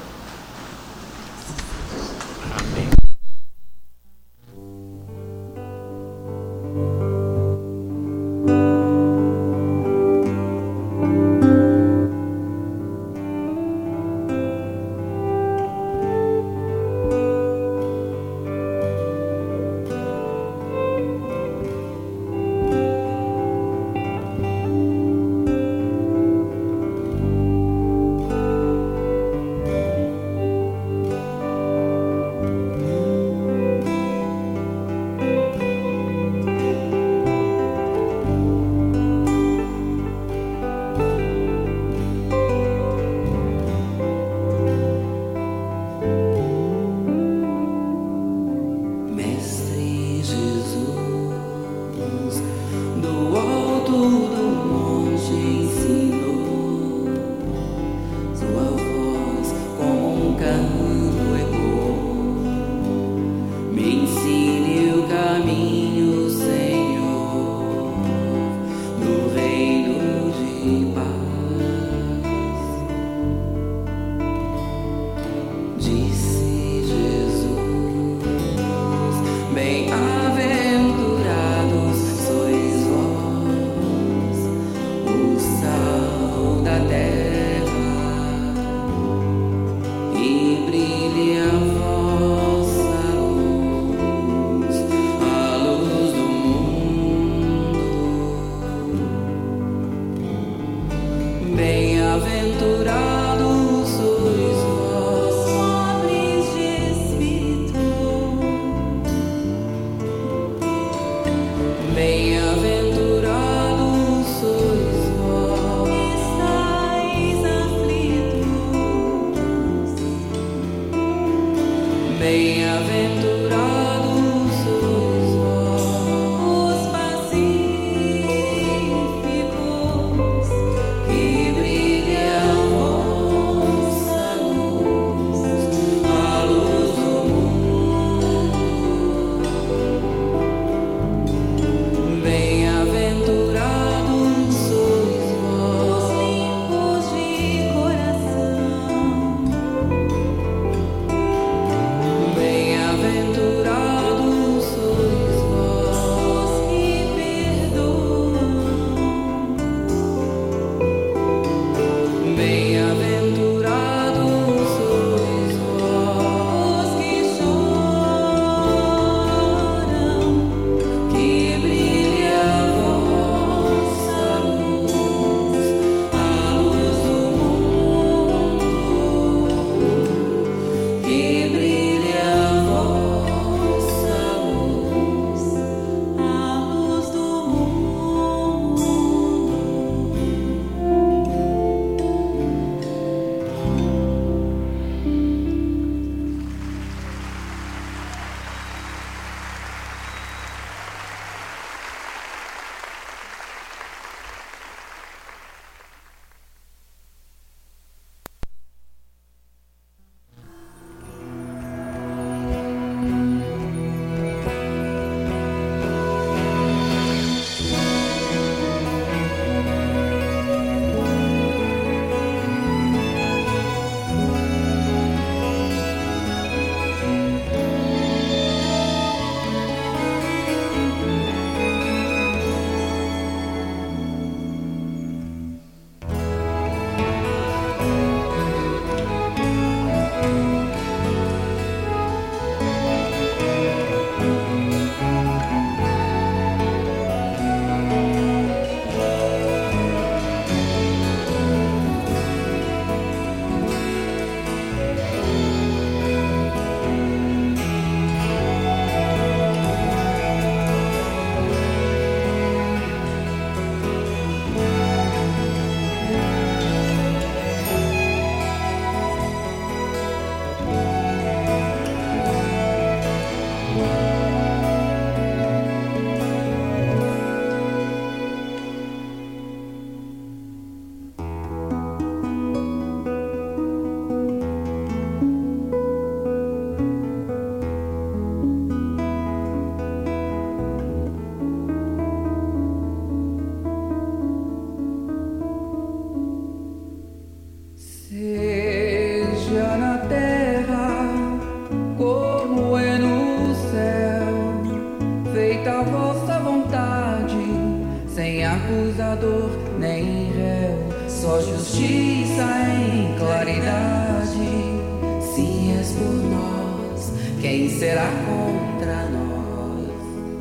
acusador, nem réu, só justiça em claridade. Se és por nós, quem será contra nós?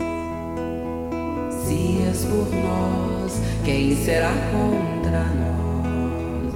Se és por nós, quem será contra nós?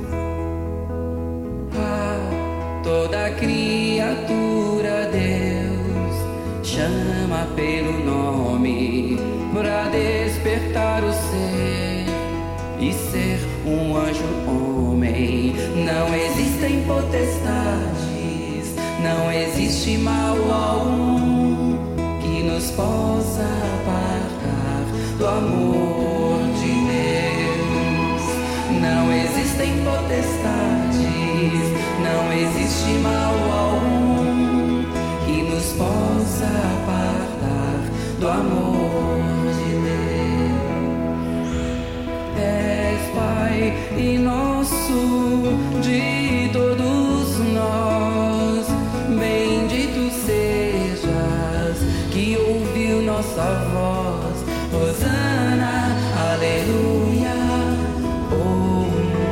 Ah, toda criatura Deus chama pelo nome pra despertar o ser e ser um anjo homem. Não existem potestades, não existe mal algum que nos possa apartar do amor de Deus. Não existem potestades, não existe mal algum que nos possa apartar do amor de Deus. És Pai e nosso de todos nós, bendito sejas que ouviu nossa voz. Hosana, aleluia. Oh,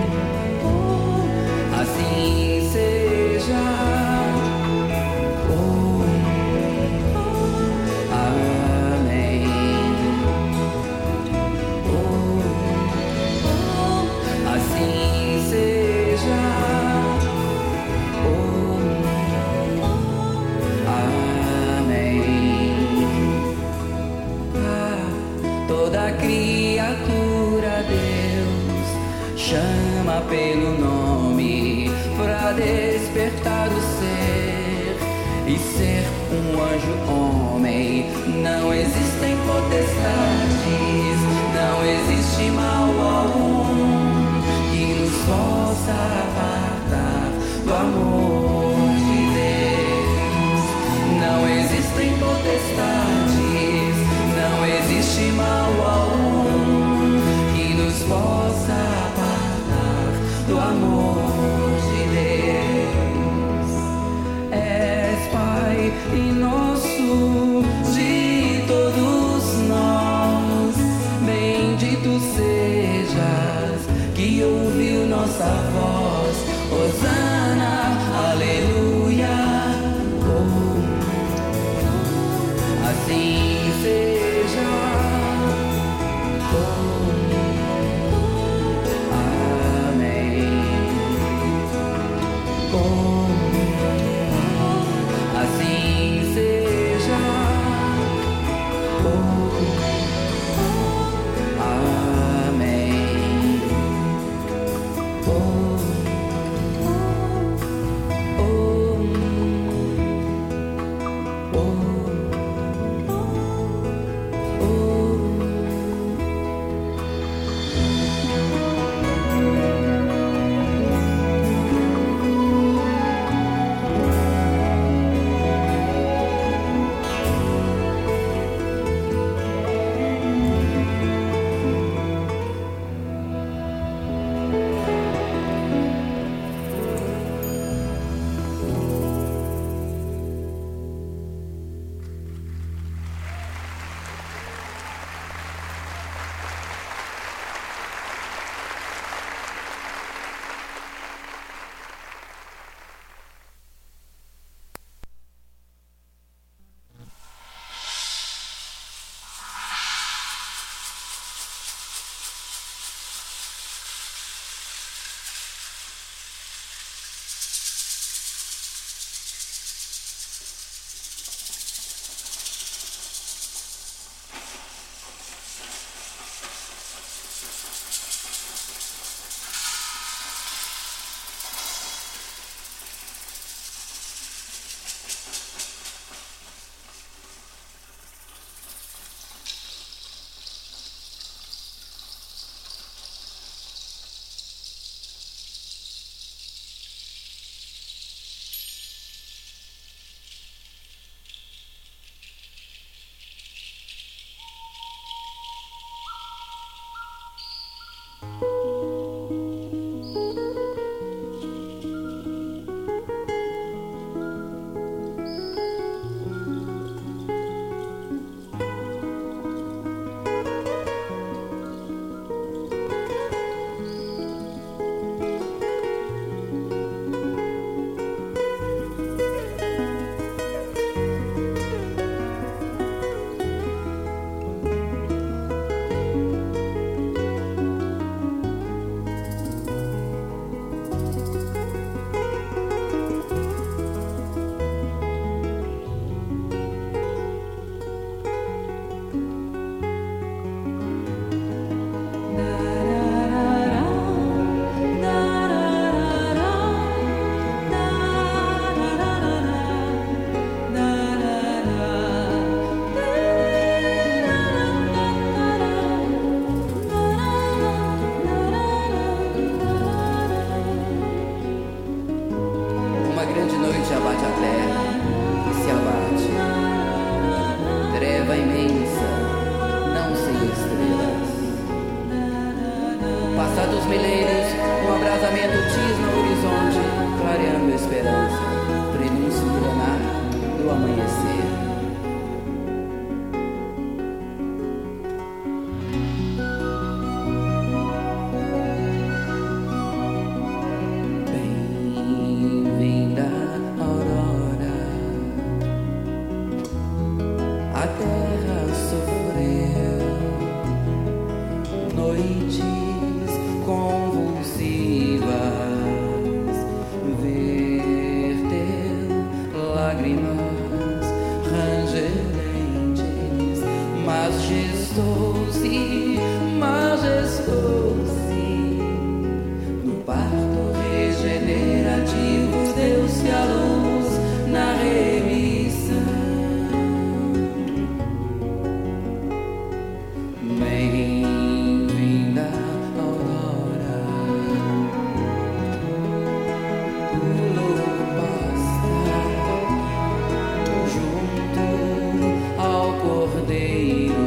oh, assim seja. Oh, oh, amém. Oh, oh, assim seja. Oh, amém. Ah, toda criatura Deus chama pelo nome pra despertar o ser e ser um anjo homem. Não existem potestades, não existe mal algum que nos possa apartar do amor de Deus. Não existem potestades, não existe mal algum que nos possa apartar do amor de Deus. És Pai e nosso de todos nós, bendito sejas que ouviu nossa voz. Hosana, aleluia. Oh, assim seja. Oh, amém. Oh, assim seja. Oh, amém. Oh, cameleiros, um abrasamento tisna no horizonte, clareando a esperança, prenúncio milenar do amanhecer. Bem-vinda, aurora. A terra sofreu noites convulsivas, verteu lágrimas rangerentes, mas gestou-se, majestou-se no parto regenerativo, deu-se a luz na remissão. Bem-vinda, aurora. O lobo pasta junto ao cordeiro.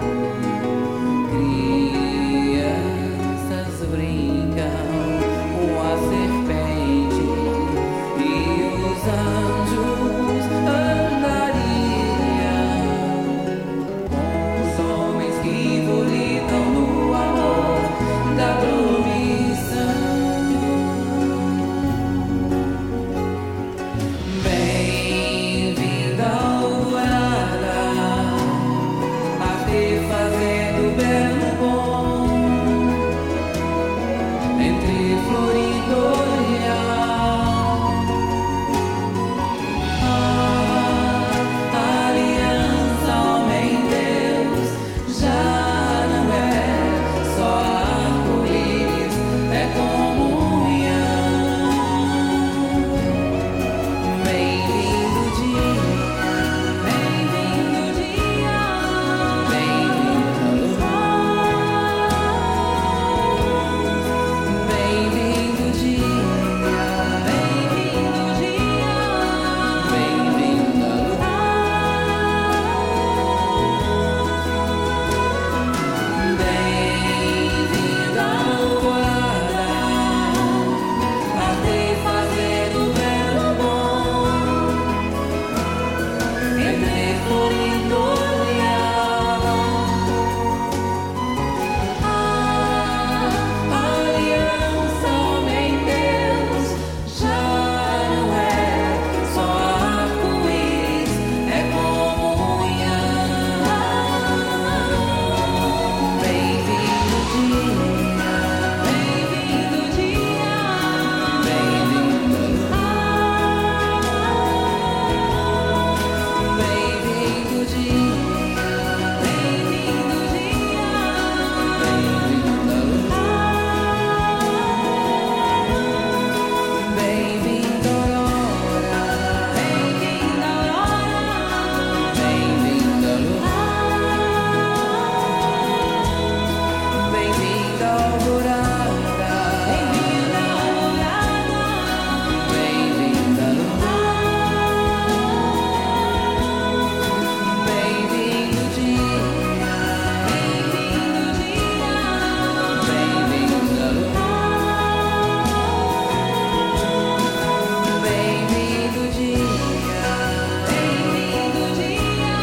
Crianças brincam com a serpente e os anjos andariam com os homens que volitam no amor da promissão. Bem-vinda, alvorada, a ter fazendo belo bom entre florido olhar. A aliança, homem-deus, já não é só arco-íris, é comunhão. Bem-vindo dia, bem-vindo dia, bem-vinda luz. Bem-vindo dia, bem-vindo dia, bem-vinda luz. Bem-vinda alvorada, a ter fazendo belo bom entre florido olhar. A aliança, homem-deus, já não é só arco-íris, é comunhão. Bem-vindo dia, bem-vindo dia, bem-vinda luz. Bem-vindo dia, bem-vindo dia, bem-vinda luz. Bem-vinda aurora, bem-vinda aurora, bem-vinda luz. Bem-vinda alvorada, bem-vinda alvorada, bem-vinda luz. Bem-vindo dia, bem-vindo dia, bem-vinda luz. Bem-vindo dia, bem-vindo dia.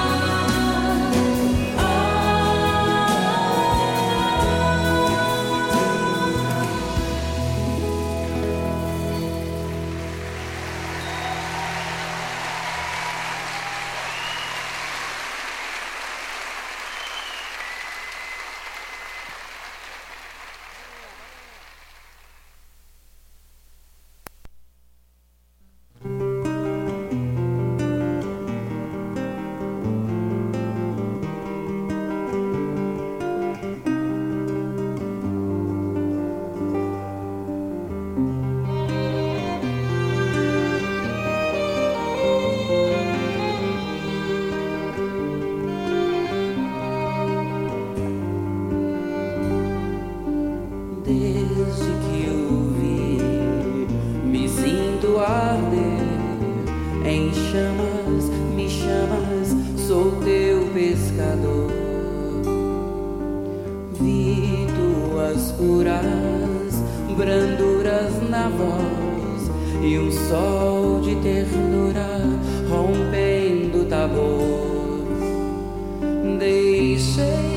Desde que o vi, me sinto arder em chamas, me chamas, sou teu pescador. Vi tua Águas puras, branduras na voz e um sol de ternura rompendo o tabor. Deixei